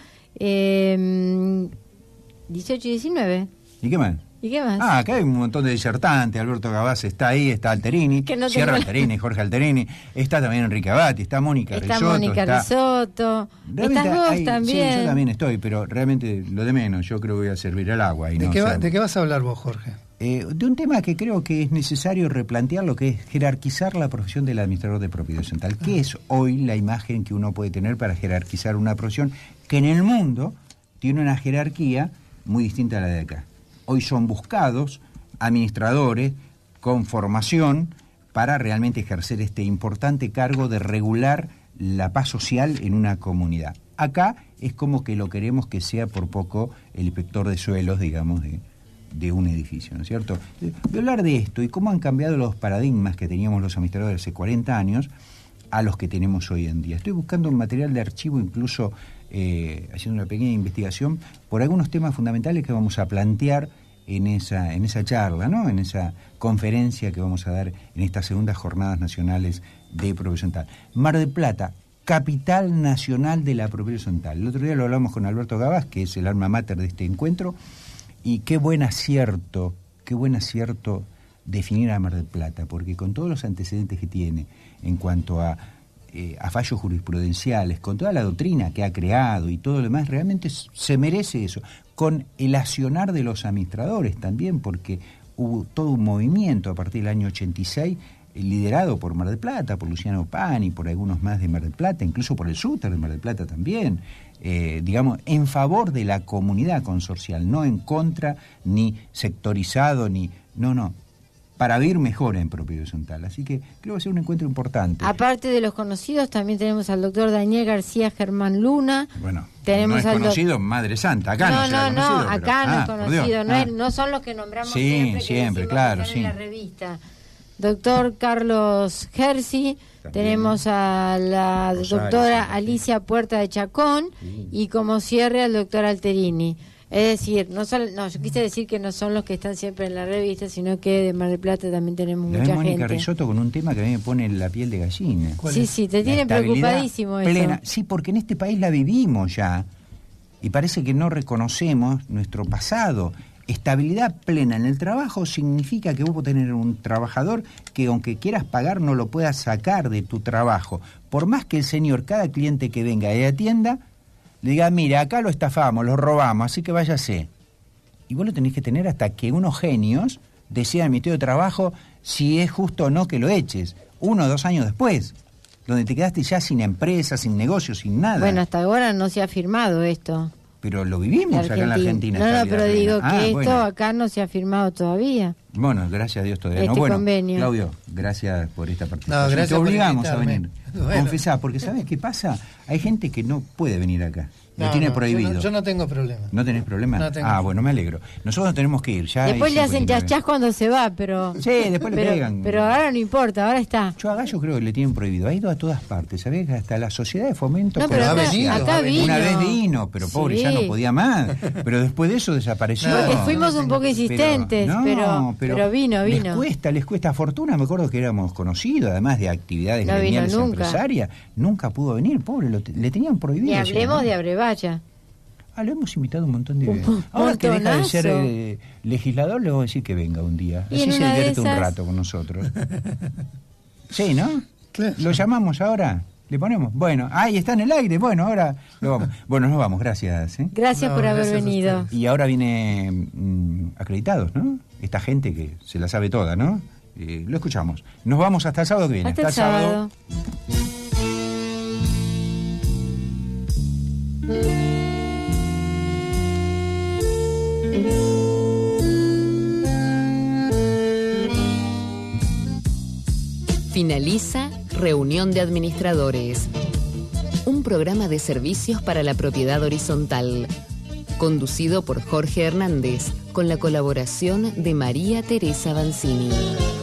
C: 18 y 19.
B: ¿Y qué más? Acá hay un montón de disertantes. Alberto Gabás está ahí, está Alterini, Sierra Alterini, Jorge Alterini, está también Enrique Abati, está Mónica
C: Risotto. Estás vos también.
B: Sí, yo también estoy, pero realmente lo de menos, yo creo que voy a servir el agua. Y
D: ¿De qué vas a hablar vos, Jorge?
B: De un tema que creo que es necesario replantear, lo que es jerarquizar la profesión del administrador de propiedad horizontal. ¿Qué es hoy la imagen que uno puede tener para jerarquizar una profesión que en el mundo tiene una jerarquía muy distinta a la de acá? Hoy son buscados administradores con formación para realmente ejercer este importante cargo de regular la paz social en una comunidad. Acá es como que lo queremos que sea por poco el inspector de suelos, digamos, de un edificio, ¿no es cierto? De hablar de esto y cómo han cambiado los paradigmas que teníamos los administradores hace 40 años a los que tenemos hoy en día. Estoy buscando un material de archivo, incluso haciendo una pequeña investigación por algunos temas fundamentales que vamos a plantear en esa charla, ¿no? En esa conferencia que vamos a dar en estas segundas jornadas nacionales de propiedad horizontal. Mar del Plata, capital nacional de la propiedad horizontal. El otro día lo hablamos con Alberto Gabás, que es el alma mater de este encuentro, y qué buen acierto definir a Mar del Plata, porque con todos los antecedentes que tiene en cuanto a fallos jurisprudenciales, con toda la doctrina que ha creado y todo lo demás, realmente se merece eso, con el accionar de los administradores también, porque hubo todo un movimiento a partir del año 86, liderado por Mar del Plata, por Luciano Pani, por algunos más de Mar del Plata, incluso por el SUTER de Mar del Plata también, digamos, en favor de la comunidad consorcial, no en contra, ni sectorizado, no, para vivir mejor en propiedad horizontal. Así que creo que va a ser un encuentro importante.
C: Aparte de los conocidos, también tenemos al doctor Daniel García Germán Luna.
B: Bueno,
C: tenemos
B: no es conocido, Madre Santa. Acá no será conocido.
C: No, acá no es conocido.
B: Por
C: No son los que nombramos
B: siempre,
C: siempre,
B: claro,
C: en la revista. Doctor Carlos Gersi. Tenemos a la doctora Alicia Puerta de Chacón y como cierre al doctor Alterini. Es decir, yo quise decir que no son los que están siempre en la revista, sino que de Mar del Plata también tenemos mucha gente.
B: Mónica Risotto con un tema que a mí me pone la piel de gallina.
C: Sí, te tiene preocupadísimo
B: plena.
C: eso.
B: Sí, porque en este país la vivimos ya y parece que no reconocemos nuestro pasado. Estabilidad plena en el trabajo significa que vos podés tener un trabajador que aunque quieras pagar no lo puedas sacar de tu trabajo. Por más que el señor, cada cliente que venga y atienda, le diga, mira, acá lo estafamos, lo robamos, así que váyase. Y vos lo tenés que tener hasta que unos genios decidan el Ministerio de Trabajo si es justo o no que lo eches. 1 o 2 años después, donde te quedaste ya sin empresa, sin negocio, sin nada.
C: Bueno, hasta ahora no se ha firmado esto.
B: Pero lo vivimos acá en la Argentina.
C: No, pero digo que esto acá no se ha firmado todavía.
B: Bueno, gracias a Dios todavía no. Bueno, convenio. Claudio, gracias por esta participación.
D: No, gracias.
B: Te obligamos a venir.
D: Bueno.
B: Confesá, porque ¿sabes qué pasa? Hay gente que no puede venir acá. Lo tiene prohibido.
D: Yo no tengo problema.
B: ¿No tenés problema?
D: No tengo.
B: Bueno, me alegro. Nosotros tenemos que ir. Ya
C: después le hacen chachás cuando se va, pero...
B: Sí, después le pegan.
C: Pero ahora no importa, ahora está.
B: Yo a Gallo creo que le tienen prohibido. Ha ido a todas partes, ¿sabés? Hasta la Sociedad de Fomento.
C: No, pero acá vino.
B: Una vez vino, pero pobre, ya no podía más. Pero después de eso desapareció.
C: Porque fuimos un poco insistentes, pero vino.
B: Les cuesta fortuna. Me acuerdo que éramos conocidos, además de actividades gremiales empresarias. Nunca pudo venir, pobre, le tenían prohibido.
C: Y hablemos de Abrevaya.
B: Lo hemos invitado un montón de veces. Ahora que deja de ser legislador, le voy a decir que venga un día. Así se divierte un rato con nosotros. Sí, ¿no? Claro. ¿Lo llamamos ahora? ¿Le ponemos? Bueno, ahí está en el aire. Bueno, ahora lo vamos. Bueno, nos vamos. Gracias.
C: Gracias por haber venido.
B: Y ahora viene acreditados, ¿no? Esta gente que se la sabe toda, ¿no? Lo escuchamos. Nos vamos hasta el sábado que viene.
C: Hasta el sábado.
A: Finaliza Reunión de Administradores, un programa de servicios para la propiedad horizontal, conducido por Jorge Hernández, con la colaboración de María Teresa Banzini.